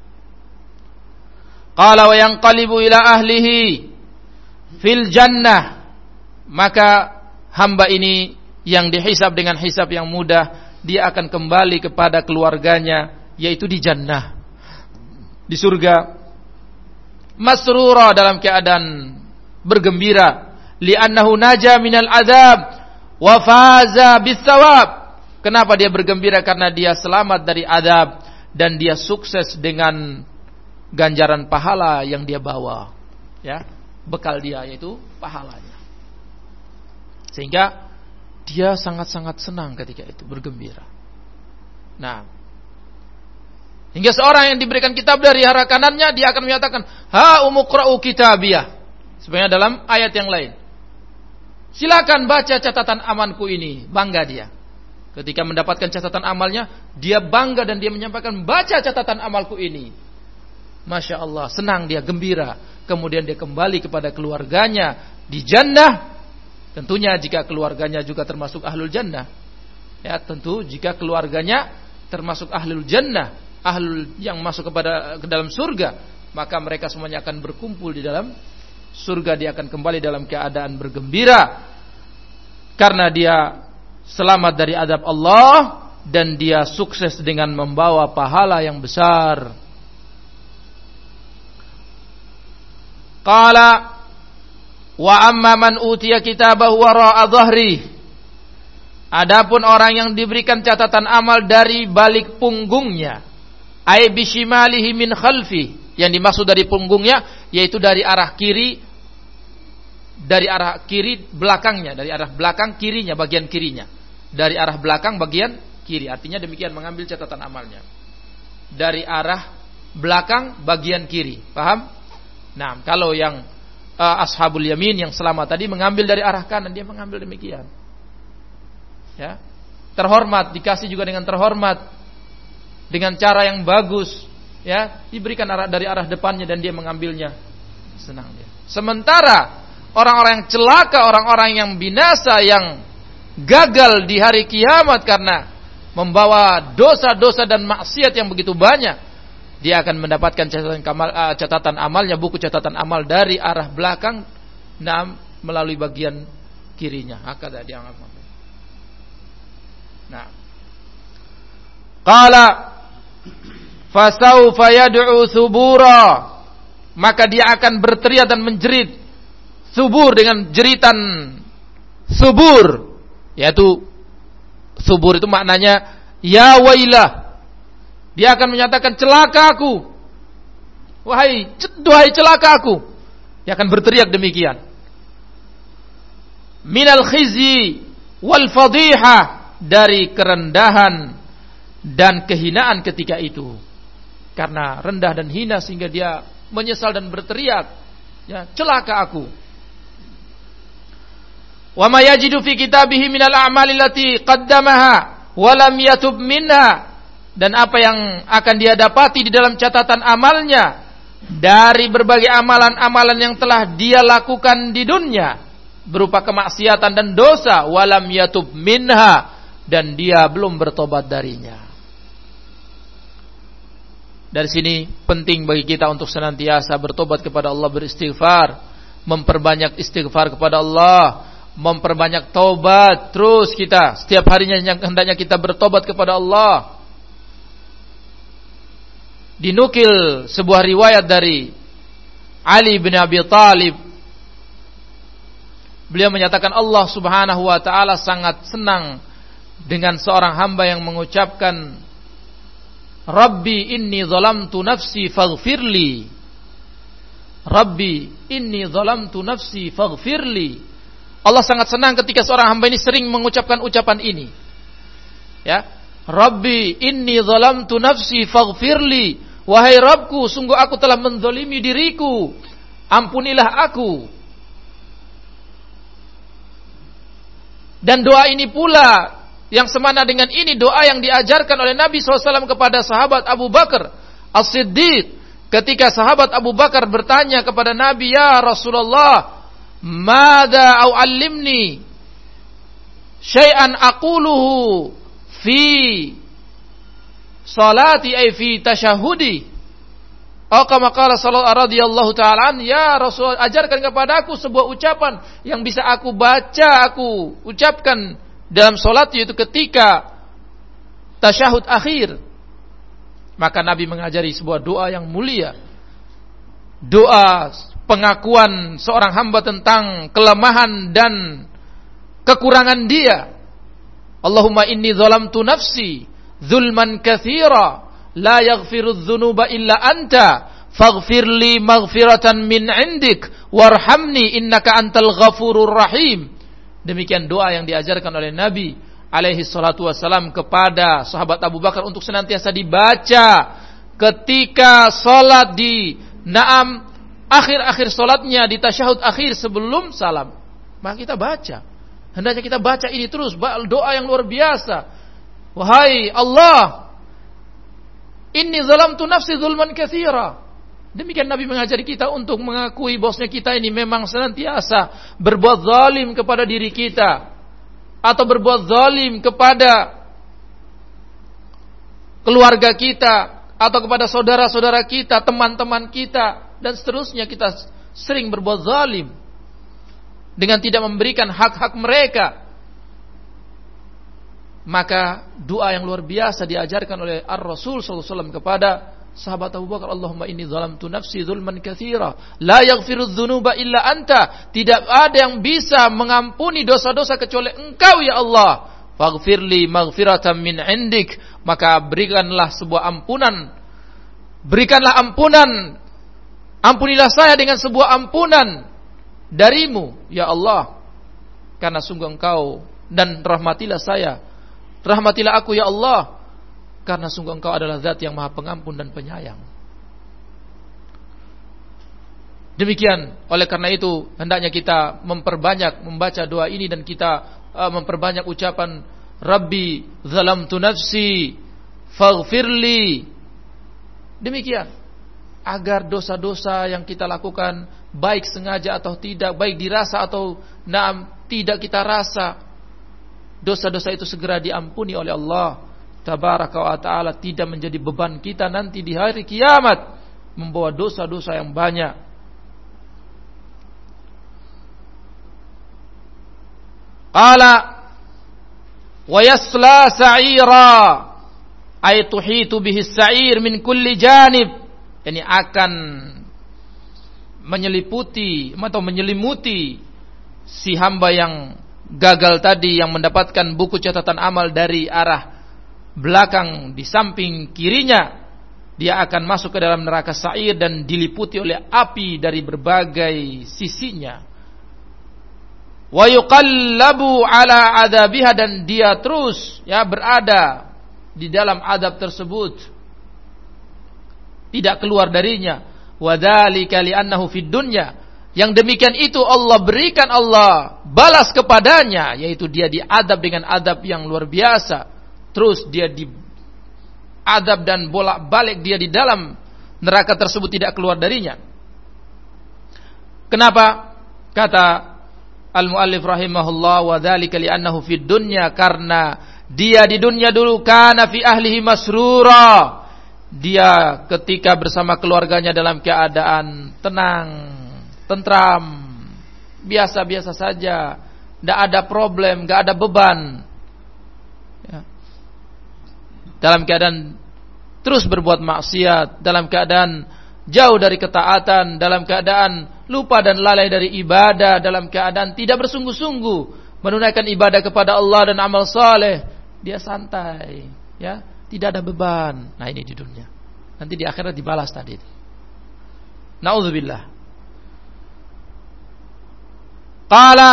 Qala wa yanqalibu ila ahlihi fil jannah, maka hamba ini yang dihisab dengan hisab yang mudah, dia akan kembali kepada keluarganya, yaitu di jannah, di surga, masrura, dalam keadaan bergembira, li'annahu naja minal adab wa faza bis thawab. Kenapa dia bergembira? Karena dia selamat dari adab dan dia sukses dengan ganjaran pahala yang dia bawa, ya, bekal dia yaitu pahalanya. Sehingga dia sangat-sangat senang ketika itu, bergembira. Nah, hingga seorang yang diberikan kitab dari arah kanannya, dia akan menyatakan, ha umuqra'u kitabiyah. Sebenarnya dalam ayat yang lain. Silakan baca catatan amalku ini, bangga dia. Ketika mendapatkan catatan amalnya, dia bangga dan dia menyampaikan, baca catatan amalku ini. Masya Allah, senang dia, gembira. Kemudian dia kembali kepada keluarganya di jannah. Tentunya jika keluarganya juga termasuk ahlul jannah. Ya, tentu jika keluarganya termasuk ahlul jannah, ahlul yang masuk kepada ke dalam surga, maka mereka semuanya akan berkumpul di dalam surga. Dia akan kembali dalam keadaan bergembira karena dia selamat dari azab Allah dan dia sukses dengan membawa pahala yang besar. Qala wa amma man utiya kitabahu wara'a dhahri. Adapun orang yang diberikan catatan amal dari balik punggungnya, ay bishimalihi min khalfi. Yang dimaksud dari punggungnya yaitu dari arah kiri, dari arah kiri belakangnya, dari arah belakang kirinya, bagian kirinya. Dari arah belakang bagian kiri. Artinya demikian, mengambil catatan amalnya dari arah belakang bagian kiri. Paham? Nah, kalau yang uh, ashabul yamin yang selamat tadi mengambil dari arah kanan, dia mengambil demikian. Ya. Terhormat, dikasih juga dengan terhormat, dengan cara yang bagus, ya, diberikan arah dari arah depannya dan dia mengambilnya. Senang dia. Sementara orang-orang yang celaka, orang-orang yang binasa, yang gagal di hari kiamat karena membawa dosa-dosa dan maksiat yang begitu banyak, dia akan mendapatkan catatan amal, uh, catatan amalnya, buku catatan amal dari arah belakang, nah, melalui bagian kirinya. Hakada dia amal. Nah, qala fasaufa yad'u subura, maka dia akan berteriak dan menjerit subur dengan jeritan subur, yaitu subur itu maknanya ya wailah. Dia akan menyatakan celaka aku, wahai duhai celaka aku. Dia akan berteriak demikian. Minal khizyi wal fadhiha, dari kerendahan dan kehinaan ketika itu. Karena rendah dan hina sehingga dia menyesal dan berteriak, ya, celaka aku. Wa ma yajidu fi kitabihi minal a'mali allati qaddamaha wa lam yatub minha, dan apa yang akan dia dapati di dalam catatan amalnya dari berbagai amalan-amalan yang telah dia lakukan di dunia berupa kemaksiatan dan dosa, wa lam yatub minha, dan dia belum bertobat darinya. Dari sini penting bagi kita untuk senantiasa bertobat kepada Allah, beristighfar, memperbanyak istighfar kepada Allah, memperbanyak taubat terus kita setiap harinya, yang hendaknya kita bertobat kepada Allah. Dinukil sebuah riwayat dari Ali bin Abi Thalib, beliau menyatakan Allah Subhanahu wa taala sangat senang dengan seorang hamba yang mengucapkan Rabbi inni zalamtu nafsi faghfirli, Rabbi inni zalamtu nafsi faghfirli. Allah sangat senang ketika seorang hamba ini sering mengucapkan ucapan ini, ya, Rabbi inni zalamtu nafsi faghfirli, wahai Rabbku, sungguh aku telah menzalimi diriku, ampunilah aku. Dan doa ini pula yang semana dengan ini doa yang diajarkan oleh Nabi shallallahu alaihi wasallam kepada sahabat Abu Bakar As-Siddiq. Ketika sahabat Abu Bakar bertanya kepada Nabi, ya Rasulullah, mada au allimni syai'an aquluhu fi salati ay fi tasyahudi. Oh, kama qala sallallahu radhiyallahu ta'ala, ya Rasul, ajarkan kepadaku sebuah ucapan yang bisa aku baca, aku ucapkan dalam salat, yaitu ketika tasyahud akhir. Maka Nabi mengajari sebuah doa yang mulia, doa pengakuan seorang hamba tentang kelemahan dan kekurangan dia. Allahumma inni zalamtu nafsi zulman katsira la yaghfiru dzunuba illa anta faghfirli maghfiratan min indik warhamni innaka antal ghafurur rahim. Demikian doa yang diajarkan oleh Nabi alaihi salatu wassalam kepada sahabat Abu Bakar untuk senantiasa dibaca ketika salat di naam akhir-akhir solatnya, di tasyahud akhir sebelum salam, maka kita baca. Hendaknya kita baca ini terus, doa yang luar biasa. Wahai Allah, inni zalamtu nafsi zulman katsira. Demikian Nabi mengajari kita untuk mengakui bahwasanya kita ini memang senantiasa berbuat zalim kepada diri kita, atau berbuat zalim kepada keluarga kita, atau kepada saudara-saudara kita, teman-teman kita, dan seterusnya. Kita sering berbuat zalim dengan tidak memberikan hak-hak mereka. Maka doa yang luar biasa diajarkan oleh Ar-Rasul sallallahu alaihi wasallam kepada sahabat Abu Bakar, Allahumma inni zalamtu nafsi zulman katsira, la yaghfiru dzunuba illa anta. Tidak ada yang bisa mengampuni dosa-dosa kecuali Engkau ya Allah. Faghfirli maghfiratan min indik. Maka berikanlah sebuah ampunan. Berikanlah ampunan. Ampunilah saya dengan sebuah ampunan darimu ya Allah, karena sungguh Engkau, dan rahmatilah saya, rahmatilah aku ya Allah, karena sungguh Engkau adalah zat yang maha pengampun dan penyayang. Demikian, oleh karena itu hendaknya kita memperbanyak membaca doa ini, dan kita uh, memperbanyak ucapan Rabbi zalamtu nafsi faghfirli. Demikian, agar dosa-dosa yang kita lakukan, baik sengaja atau tidak, baik dirasa atau naam tidak kita rasa, dosa-dosa itu segera diampuni oleh Allah Tabaraka wa ta'ala, tidak menjadi beban kita nanti di hari kiamat, membawa dosa-dosa yang banyak. Qala wa yasla sa'ira, ay tuhitu bihi sa'ir min kulli janib. Ini akan menyeliputi atau menyelimuti si hamba yang gagal tadi, yang mendapatkan buku catatan amal dari arah belakang, di samping kirinya, dia akan masuk ke dalam neraka sa'ir dan diliputi oleh api dari berbagai sisinya. Wa yuqallabu ala adabiha, dan dia terus ya berada di dalam adab tersebut, tidak keluar darinya. Wa dzalika li'annahu fid dunya, yang demikian itu Allah berikan, Allah balas kepadanya, yaitu dia diadab dengan adab yang luar biasa. Terus dia diadab dan bolak-balik dia di dalam neraka tersebut, tidak keluar darinya. Kenapa? Kata al-muallif rahimahullah, wa dzalika li'annahu fid dunya, karena dia di dunia dulu kana fi ahlihi masrura, dia ketika bersama keluarganya dalam keadaan tenang, tentram, biasa-biasa saja, tidak ada problem, tidak ada beban, ya. Dalam keadaan terus berbuat maksiat, dalam keadaan jauh dari ketaatan, dalam keadaan lupa dan lalai dari ibadah, dalam keadaan tidak bersungguh-sungguh menunaikan ibadah kepada Allah dan amal saleh, dia santai, ya, tidak ada beban. Nah, ini di dunia. Nanti di akhirat dibalas tadi. Nauzubillah. Qala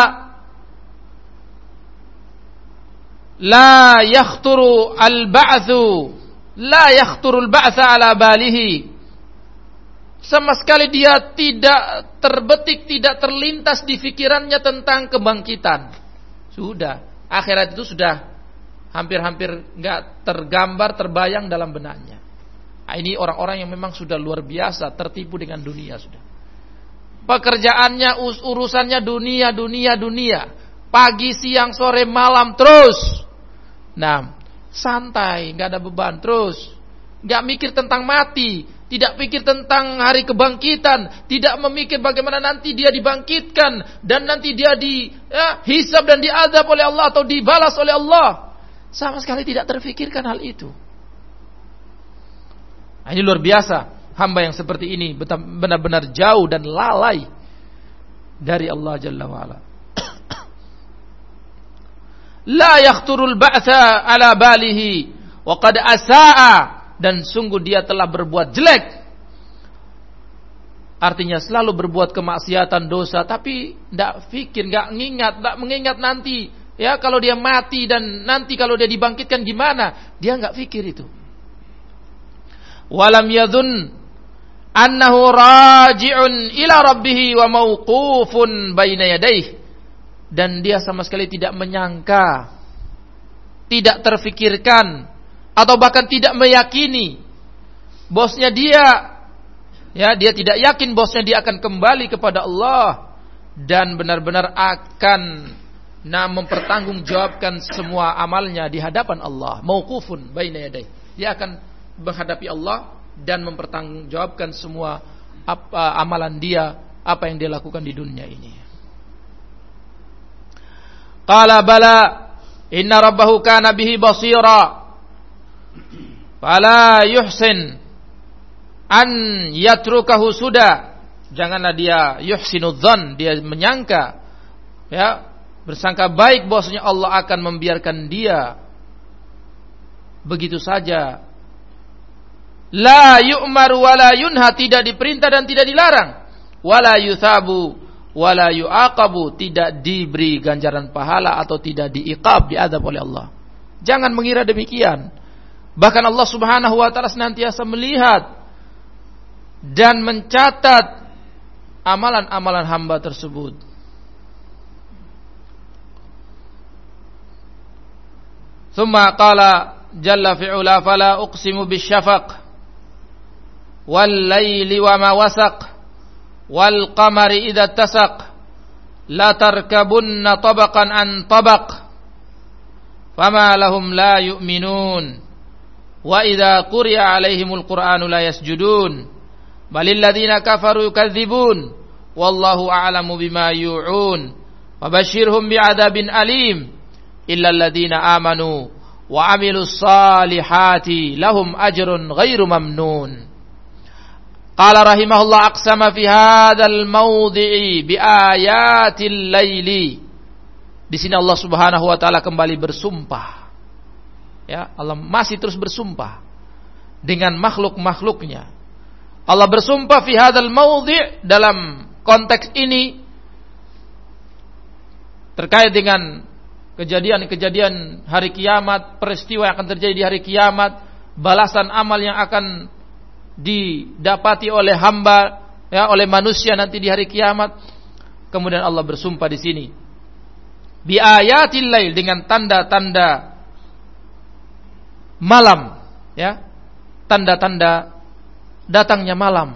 la yakhturu al-ba'tsu, la yakhturu al-ba'tsa ala balihi. Sama sekali dia tidak terbetik, tidak terlintas di pikirannya tentang kebangkitan. Sudah, akhirat itu sudah hampir-hampir enggak tergambar, terbayang dalam benaknya. Nah, ini orang-orang yang memang sudah luar biasa tertipu dengan dunia sudah. Pekerjaannya, urusannya dunia, dunia, dunia. Pagi, siang, sore, malam terus. Nah, santai, enggak ada beban terus. Enggak mikir tentang mati, tidak pikir tentang hari kebangkitan, tidak memikir bagaimana nanti dia dibangkitkan dan nanti dia di ya, hisab dan diazab oleh Allah atau dibalas oleh Allah. Sama sekali tidak terfikirkan hal itu. Nah, ini luar biasa. Hamba yang seperti ini benar-benar jauh dan lalai dari Allah Jalla wa'ala. La yakhturul ba'tha ala balihi wa qad asa'a, dan sungguh dia telah berbuat jelek. Artinya selalu berbuat kemaksiatan, dosa, tapi tidak fikir, tidak mengingat, tidak mengingat nanti. Ya, kalau dia mati dan nanti kalau dia dibangkitkan gimana? Dia tidak fikir itu. Walam yadhun annahu raji'un ila rabbih wa mauqufun baina yadayhi, dan dia sama sekali tidak menyangka, tidak terfikirkan, atau bahkan tidak meyakini bosnya dia, ya dia tidak yakin bosnya dia akan kembali kepada Allah dan benar-benar akan nah mempertanggungjawabkan semua amalnya di hadapan Allah. Mauqufun baina yadayhi, dia akan menghadapi Allah dan mempertanggungjawabkan semua apa, amalan dia, apa yang dia lakukan di dunia ini. Qala bala inna rabbahu kana bihi basira fala yuhsin an yatrukahu suda. Janganlah dia yuhsinudzan, dia menyangka, ya, bersangka baik bahwasanya Allah akan membiarkan dia begitu saja. La yu'mar wa la yunha, tidak diperintah dan tidak dilarang. Wala yuthabu wa la yu'aqabu, tidak diberi ganjaran pahala atau tidak diiqab, diadab oleh Allah. Jangan mengira demikian. Bahkan Allah Subhanahu wa taala senantiasa melihat dan mencatat amalan-amalan hamba tersebut. Thumma qala jalla fi'ula fala uqsimu bisyafaq wal laili wa ma wasaq wal qamari idza tasaq la tarkabunna tabaqan an tabaq fama lahum la yu'minun wa idza quri'a alaihimul qur'anu la yasjudun balil ladzina kafaru yukadzibun wallahu a'lamu bima yu'un fabashshirhum bi'adzabin alim illa alladzina amanu wa 'amilus salihati lahum ajrun ghairu mamnun. Qala rahimahullah aqsama fi hadzal mawdhi'i bi ayatil laili. Di sini Allah Subhanahu wa taala kembali bersumpah. Ya, Allah masih terus bersumpah dengan makhluk-makhluknya. Allah bersumpah fi hadzal mawdhi', dalam konteks ini terkait dengan kejadian-kejadian hari kiamat, peristiwa yang akan terjadi di hari kiamat, balasan amal yang akan didapati oleh hamba, ya, oleh manusia nanti di hari kiamat. Kemudian Allah bersumpah di sini bi ayatil lail, dengan tanda-tanda malam, ya, tanda-tanda datangnya malam.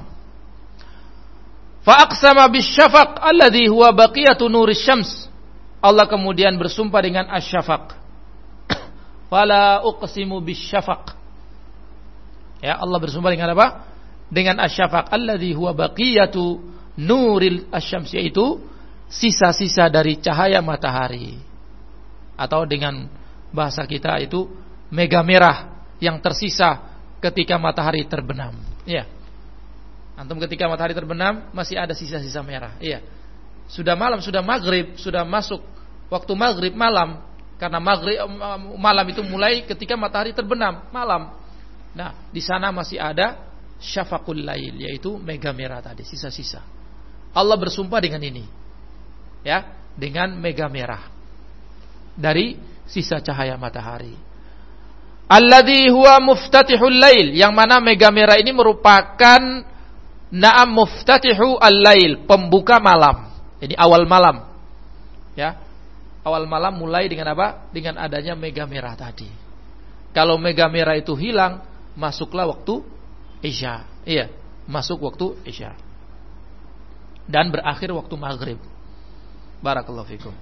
Fa aqsama bisyafaq alladhi huwa baqiyatu nuris syams. Allah kemudian bersumpah dengan asy-syafaq. Fala uqsimu bisyafaq. Ya, Allah bersumpah dengan apa? Dengan asy-syafaq alladhi huwa baqiyatu nuril asy-syams, yaitu sisa-sisa dari cahaya matahari. Atau dengan bahasa kita itu mega merah yang tersisa ketika matahari terbenam. Iya. Antum ketika matahari terbenam masih ada sisa-sisa merah. Iya. Sudah malam, sudah maghrib, sudah masuk waktu maghrib malam. Karena maghrib malam itu mulai ketika matahari terbenam malam. Nah, di sana masih ada syafaqul lail, yaitu mega merah tadi, sisa-sisa. Allah bersumpah dengan ini. Ya, dengan mega merah dari sisa cahaya matahari. Alladzi huwa muftatihul lail, yang mana mega merah ini merupakan na'am muftatihu al-lail, pembuka malam. Jadi awal malam. Ya. Awal malam mulai dengan apa? Dengan adanya mega merah tadi. Kalau mega merah itu hilang, masuklah waktu Isya. Iya, masuk waktu Isya. Dan berakhir waktu maghrib. Barakallahu fikum.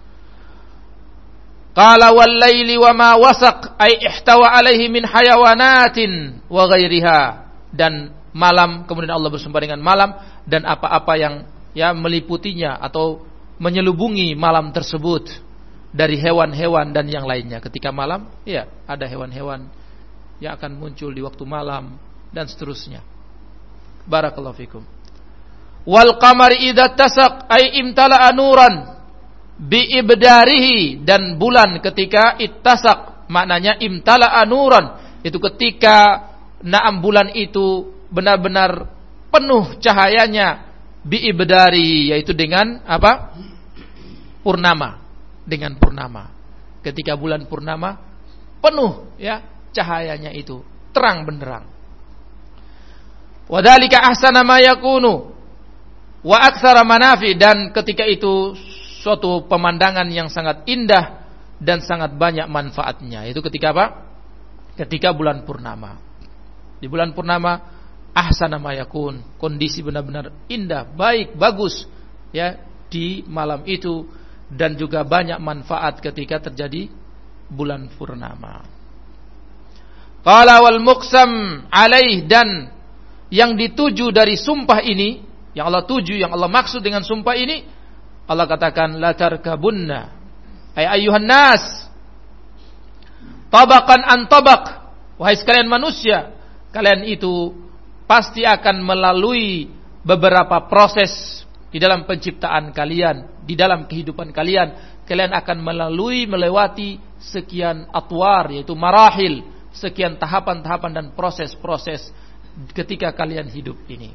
Qala wal laili wa ma wasaq, ay ihtawa alaihi min hayawanatin wa ghairiha. Dan malam, kemudian Allah bersumpah dengan malam dan apa-apa yang ya meliputinya atau menyelubungi malam tersebut dari hewan-hewan dan yang lainnya. Ketika malam, ya, ada hewan-hewan yang akan muncul di waktu malam dan seterusnya. Barakallahu fikum. Wal qamari idza tasaq, ay imtala'a nuran biibdarihi, dan bulan ketika ittasak, maknanya imtala'a nuran, itu ketika na'am bulan itu benar-benar penuh cahayanya, biibdarihi, yaitu dengan apa? Purnama, dengan purnama. Ketika bulan purnama penuh, ya, cahayanya itu terang benderang. Wa dzalika ahsana ma yakunu wa aktsara manafi, dan ketika itu suatu pemandangan yang sangat indah dan sangat banyak manfaatnya. Itu ketika apa? Ketika bulan purnama. Di bulan purnama ahsana ma yakun, kondisi benar-benar indah, baik, bagus ya di malam itu, dan juga banyak manfaat ketika terjadi bulan purnama. Qala wal muqsam alaih, dan yang dituju dari sumpah ini, yang Allah tuju, yang Allah maksud dengan sumpah ini, Allah katakan la tarkabunna ay ayyuhan nas tabaqan an tabaq, wahai sekalian manusia, kalian itu pasti akan melalui beberapa proses di dalam penciptaan kalian, di dalam kehidupan kalian. Kalian akan melalui, melewati sekian atwar, yaitu marahil, sekian tahapan-tahapan dan proses-proses ketika kalian hidup ini.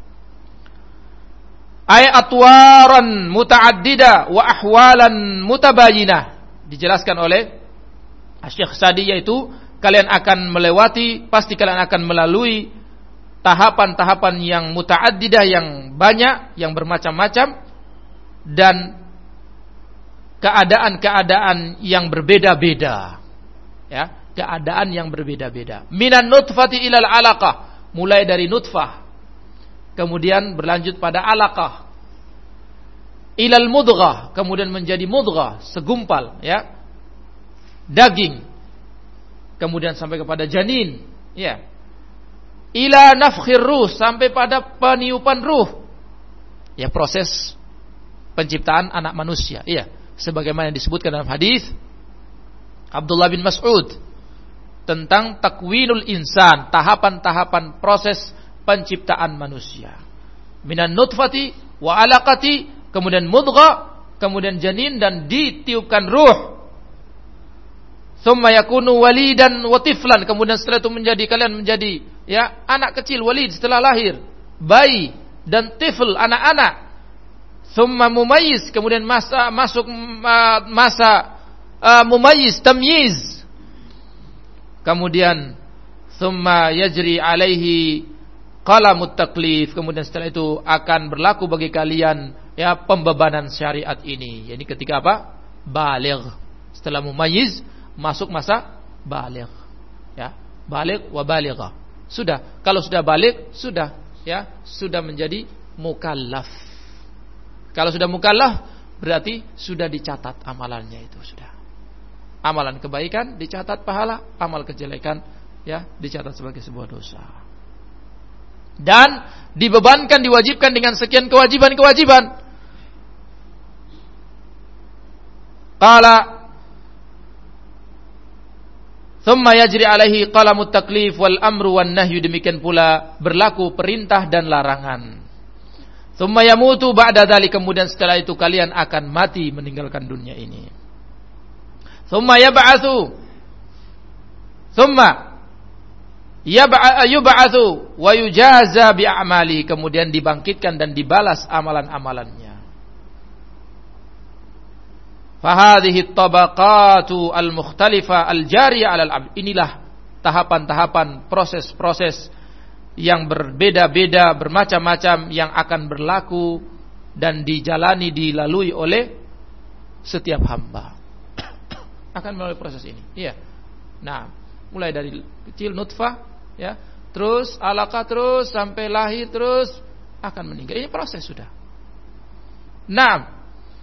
Ay atwaran muta'addida wa ahwalan mutabayinah, dijelaskan oleh Syekh Sa'di, yaitu kalian akan melewati, pasti kalian akan melalui tahapan-tahapan yang muta'addidah, yang banyak, yang bermacam-macam, dan keadaan-keadaan yang berbeda-beda. Ya, keadaan yang berbeda-beda. Minan nutfati ilal alaqah, mulai dari nutfah, kemudian berlanjut pada alaqah, ilal mudghah, kemudian menjadi mudghah, segumpal, ya, daging, kemudian sampai kepada janin, ya, ila nafkhir ruh, sampai pada peniupan ruh, ya, proses penciptaan anak manusia, iya, sebagaimana yang disebutkan dalam hadis Abdullah bin Mas'ud tentang takwinul insan, tahapan-tahapan proses penciptaan manusia. Minan nutfati wa alaqati, kemudian mudghah, kemudian janin, dan ditiupkan ruh. Tsumma yakunu walidan wa tiflan, kemudian setelah itu menjadi, kalian menjadi, ya, anak kecil, walid setelah lahir, bayi, dan tifl, anak-anak. Tsumma mumayyiz, kemudian masa masuk uh, masa uh, mumayyiz, tamyiz. Kemudian tsumma yajri alaihi qalamut taklif, kemudian setelah itu akan berlaku bagi kalian, ya, pembebanan syariat ini. Jadi ketika apa? Baligh. Setelah mumayyiz masuk masa baligh, ya, baligh wa baligha. Sudah, kalau sudah baligh, sudah, ya, sudah menjadi mukallaf. Kalau sudah mukallaf, berarti sudah dicatat amalannya itu, sudah. Amalan kebaikan dicatat pahala, amal kejelekan, ya, dicatat sebagai sebuah dosa. Dan dibebankan, diwajibkan dengan sekian kewajiban-kewajiban. Qala thumma yajri alaihi qalamut taklif wal amru wan nahyu, demikian pula berlaku perintah dan larangan. Thumma yamutu ba'da dzalik, kemudian setelah itu kalian akan mati, meninggalkan dunia ini. Thumma yab'atsu thumma yub'atsu wa yujaza bi a'mali, kemudian dibangkitkan dan dibalas amalan-amalannya. Fahadhihi tabaqatu al-mukhtalifa al-jariyah 'alal 'abd, inilah tahapan-tahapan, proses-proses yang berbeda-beda, bermacam-macam, yang akan berlaku dan dijalani, dilalui oleh setiap hamba. Akan melalui proses ini, iya. Nah, mulai dari kecil nutfah, ya, terus alaqah, terus sampai lahir, terus akan meninggal. Ini proses sudah. Nah,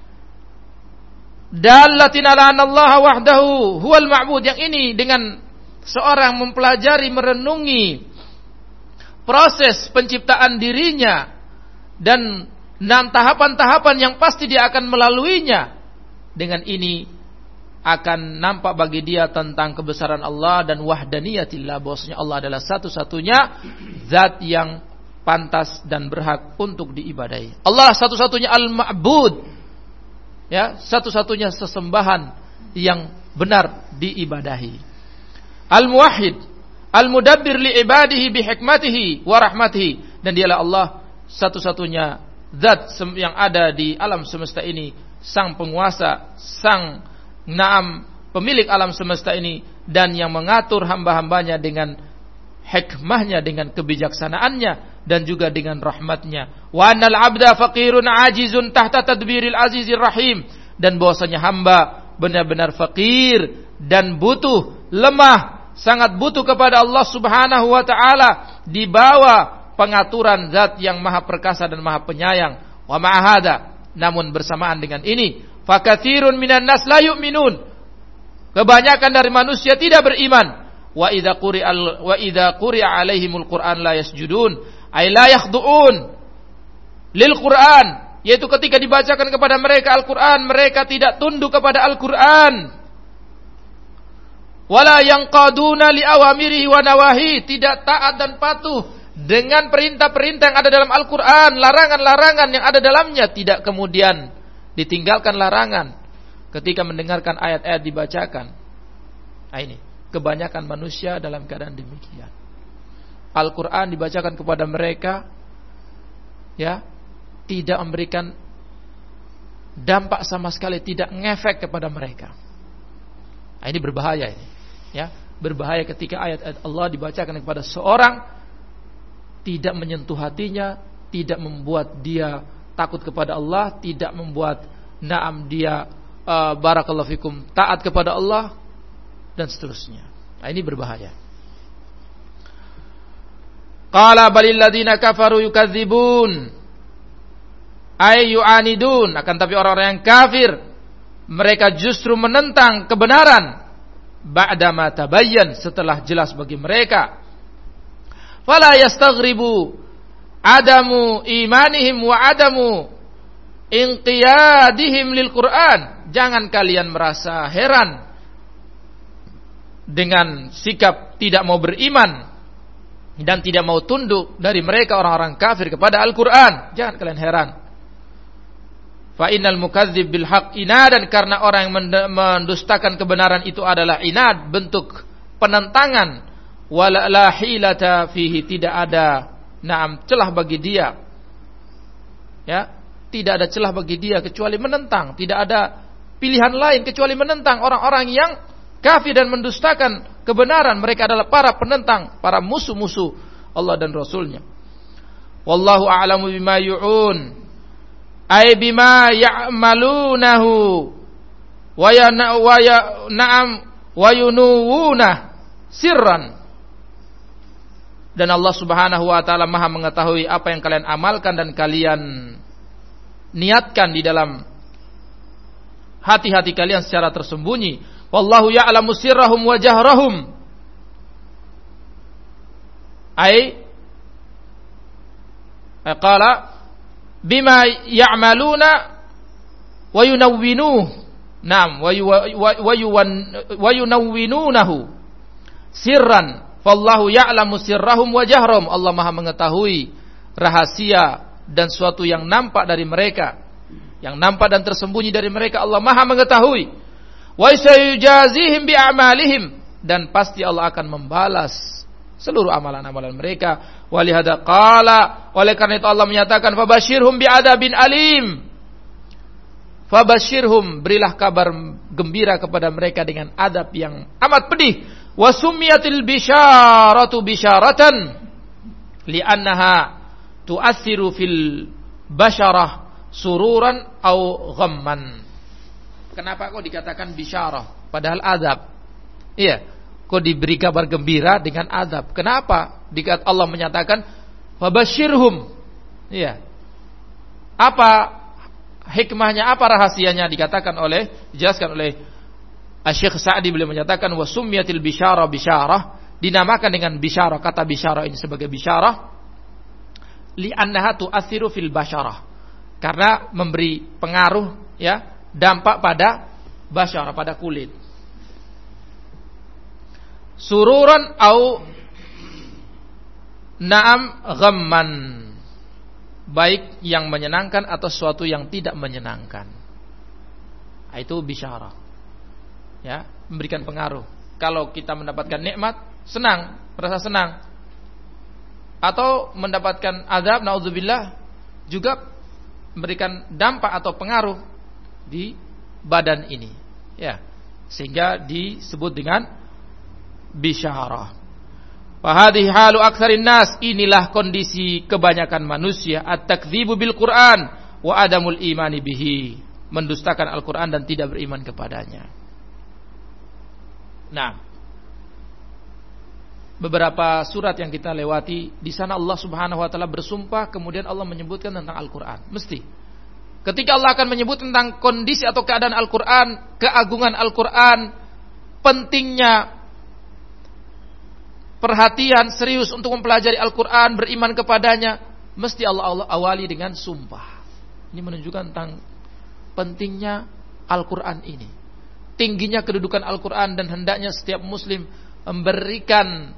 dalatin ala anallaha wahdahu huwal ma'bud, yang ini dengan seorang mempelajari, merenungi proses penciptaan dirinya dan enam tahapan-tahapan yang pasti dia akan melaluinya, dengan ini akan nampak bagi dia tentang kebesaran Allah dan wahdaniyatillah, bahwasanya Allah adalah satu-satunya zat yang pantas dan berhak untuk diibadahi. Allah satu-satunya al-ma'bud, ya, satu-satunya sesembahan yang benar diibadahi. Al-muwahhid, al-mudabbir li ibadihi bi hikmatihi wa rahmatihi, dan dialah Allah satu-satunya zat yang ada di alam semesta ini, sang penguasa, sang Naam, pemilik alam semesta ini, dan yang mengatur hamba-hambanya dengan hikmahnya, dengan kebijaksanaannya, dan juga dengan rahmatnya. Wa annal abda faqirun ajizun tahta tadbiril azizir rahim, dan bahwasanya hamba benar-benar fakir dan butuh, lemah, sangat butuh kepada Allah Subhanahu wa taala di bawah pengaturan zat yang maha perkasa dan maha penyayang. Wa ma'ahada, namun bersamaan dengan ini, fakatsirun minan nas la yu'minun, kebanyakan dari manusia tidak beriman. Wa idza quri'al wa idza quri'a alaihimul Qur'an la yasjudun, ay la yakhdu'un lil Qur'an, yaitu ketika dibacakan kepada mereka Al-Qur'an, mereka tidak tunduk kepada Al-Qur'an. Wala yanqaduna li awamirihi wa nawahi, tidak taat dan patuh dengan perintah-perintah yang ada dalam Al-Qur'an, larangan-larangan yang ada dalamnya tidak kemudian ditinggalkan larangan ketika mendengarkan ayat-ayat dibacakan. Nah, ini kebanyakan manusia dalam keadaan demikian. Al-Quran dibacakan kepada mereka, ya, tidak memberikan dampak sama sekali, tidak ngefek kepada mereka. Nah, ini berbahaya ini, ya, berbahaya ketika ayat-ayat Allah dibacakan kepada seorang, tidak menyentuh hatinya, tidak membuat dia takut kepada Allah, tidak membuat naam dia uh, barakallahu fikum taat kepada Allah, dan seterusnya. Nah, ini berbahaya. Qala balil ladina kafaru yukadzibun, ay yu'anidun, akan tapi orang-orang yang kafir mereka justru menentang kebenaran ba'da ma tabayyan, setelah jelas bagi mereka. Fala yastaghribu adamu imanihim wa adamu inqiyadihim lil Qur'an, jangan kalian merasa heran dengan sikap tidak mau beriman dan tidak mau tunduk dari mereka orang-orang kafir kepada Al-Quran. Jangan kalian heran. Fa innal mukadzib bil haqq inadan, karena orang yang mendustakan kebenaran itu adalah inad, bentuk penentangan. Wala la hilata fihi, tidak ada na'am celah bagi dia. Ya, tidak ada celah bagi dia kecuali menentang, tidak ada pilihan lain kecuali menentang orang-orang yang kafir dan mendustakan kebenaran. Mereka adalah para penentang, para musuh-musuh Allah dan Rasulnya. Wallahu a'lamu bima yu'un, ay bima ya'malunahu wa ya na'am wa yunuwuna sirran. Dan Allah Subhanahu wa taala Maha mengetahui apa yang kalian amalkan dan kalian niatkan di dalam hati-hati kalian secara tersembunyi. Wallahu ya'lamu sirrahum wa jahrahum, ay qala bima ya'maluna wa yunawwinuhu, na'am, wa yunawwinunahu sirran, fallahu ya'lamu sirrahum wa jahrahum. Allah Maha mengetahui rahasia dan suatu yang nampak dari mereka, yang nampak dan tersembunyi dari mereka. Allah Maha mengetahui. Wa sayujazihim bi a'malihim, dan pasti Allah akan membalas seluruh amalan-amalan mereka. Walihada qala, oleh karena itu Allah menyatakan fabashirhum bi adabin alim. Fabashirhum, berilah kabar gembira kepada mereka dengan adab yang amat pedih. Wa summiyatil bisyaratu bisyaratan li'annaha tu'assiru fil basyarah sururan au ghamman. Kenapa kok dikatakan bisyarah padahal adab? Iya, kok diberi kabar gembira dengan adab? Kenapa? Dikat Allah menyatakan fabashirhum. Iya. Apa hikmahnya, apa rahasianya dikatakan oleh dijelaskan oleh Syekh Sa'di, beliau menyatakan wa summiyatil bisyarah bisyarah, dinamakan dengan bisyarah, kata bisyarah ini sebagai bisyarah li'annaha tu'assiru fil basyarah, karena memberi pengaruh, ya, dampak pada basyarah, pada kulit. Sururan au na'am ghamman, baik yang menyenangkan atau sesuatu yang tidak menyenangkan. Itu bisyarah, ya, memberikan pengaruh. Kalau kita mendapatkan nikmat, senang, merasa senang. Atau mendapatkan azab, naudzubillah, juga memberikan dampak atau pengaruh di badan ini, ya, sehingga disebut dengan bisyarah. Fa hadhihi halu aktsarin nas, inilah kondisi kebanyakan manusia, at-takdzibu bil Qur'an wa adamul imani bihi, mendustakan Al-Qur'an dan tidak beriman kepadanya. Nah, beberapa surat yang kita lewati, di sana Allah Subhanahu wa taala bersumpah, kemudian Allah menyebutkan tentang Al-Qur'an. Mesti ketika Allah akan menyebut tentang kondisi atau keadaan Al-Qur'an, keagungan Al-Qur'an, pentingnya perhatian serius untuk mempelajari Al-Quran, beriman kepadanya, mesti Allah, Allah awali dengan sumpah. Ini menunjukkan tentang pentingnya Al-Quran ini, tingginya kedudukan Al-Quran, dan hendaknya setiap muslim memberikan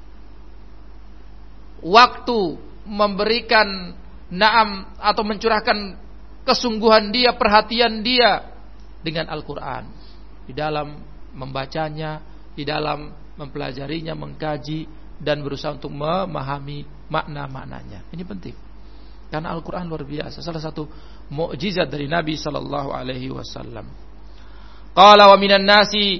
waktu, memberikan naam atau mencurahkan kesungguhan dia, perhatian dia dengan Al-Quran, di dalam membacanya, di dalam mempelajarinya, mengkaji, dan berusaha untuk memahami makna-maknanya. Ini penting, karena Al-Quran luar biasa, salah satu mukjizat dari Nabi Sallallahu Alaihi Wasallam. Qala wa minan nasi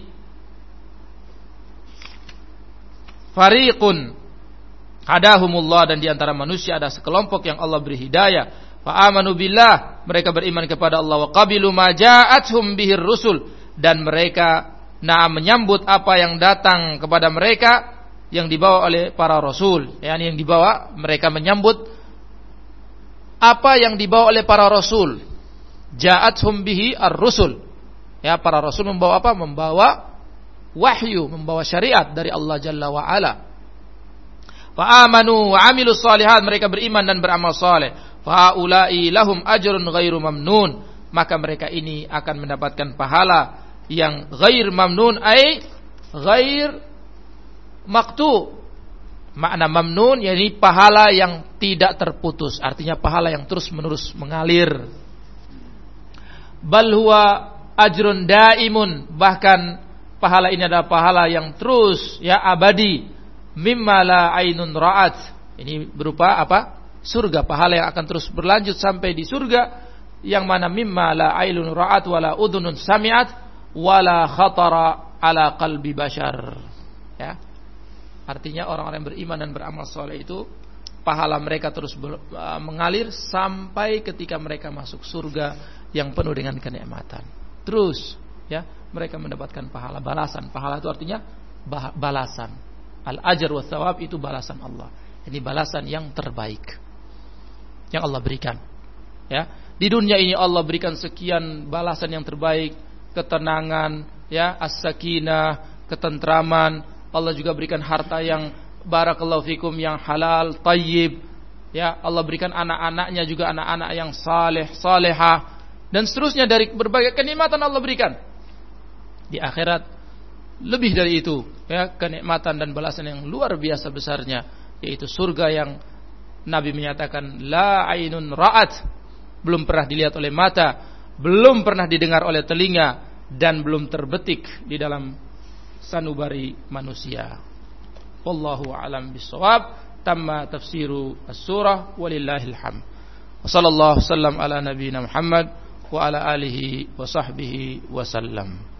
fariqun hadahumullah, dan di antara manusia ada sekelompok yang Allah beri hidayah. Fa amanu billah, mereka beriman kepada Allah. Wa qabilu ma ja'athum bihir rusul, dan mereka nah menyambut apa yang datang kepada mereka yang dibawa oleh para rasul. Yani yang dibawa, mereka menyambut apa yang dibawa oleh para rasul. Ja'athum bihi ar-rusul. Ya, para rasul membawa apa? Membawa wahyu, membawa syariat dari Allah Jalla wa Ala. Fa amanu wa amilus shalihat, mereka beriman dan beramal saleh. Fa ulai lahum ajrun ghairu mamnun, maka mereka ini akan mendapatkan pahala yang ghair mamnun, ay ghair maktu. Makna mamnun yakni pahala yang tidak terputus, artinya pahala yang terus menerus mengalir. Bal huwa ajrun daimun, bahkan pahala ini adalah pahala yang terus, ya, abadi. Mimma la ainun ra'at, ini berupa apa? Surga, pahala yang akan terus berlanjut sampai di surga, yang mana mimma la ainun ra'at wala udhunun sami'at wala khatara ala qalbi bashar. Ya, artinya orang-orang yang beriman dan beramal saleh itu pahala mereka terus ber, uh, mengalir sampai ketika mereka masuk surga yang penuh dengan kenikmatan. Terus, ya, mereka mendapatkan pahala, balasan. Pahala itu artinya bah, balasan. Al-ajr wa thawab itu balasan Allah. Ini balasan yang terbaik yang Allah berikan. Ya, di dunia ini Allah berikan sekian balasan yang terbaik. Ketenangan, ya, as-sakinah, ketentraman. Allah juga berikan harta yang barakallahu fikum, yang halal, tayyib. Ya, Allah berikan anak-anaknya juga anak-anak yang saleh, salehah, dan seterusnya dari berbagai kenikmatan Allah berikan. Di akhirat lebih dari itu, ya, kenikmatan dan balasan yang luar biasa besarnya, yaitu surga yang Nabi menyatakan la ainun ra'at, belum pernah dilihat oleh mata, belum pernah didengar oleh telinga, dan belum terbetik di dalam sanubari manusia. Wallahu a'lam bissawab. Tamma tafsiru as-surah, walillahil hamd. Wa sallallahu sallam ala nabiyyina Muhammad wa ala alihi wa sahbihi wa sallam.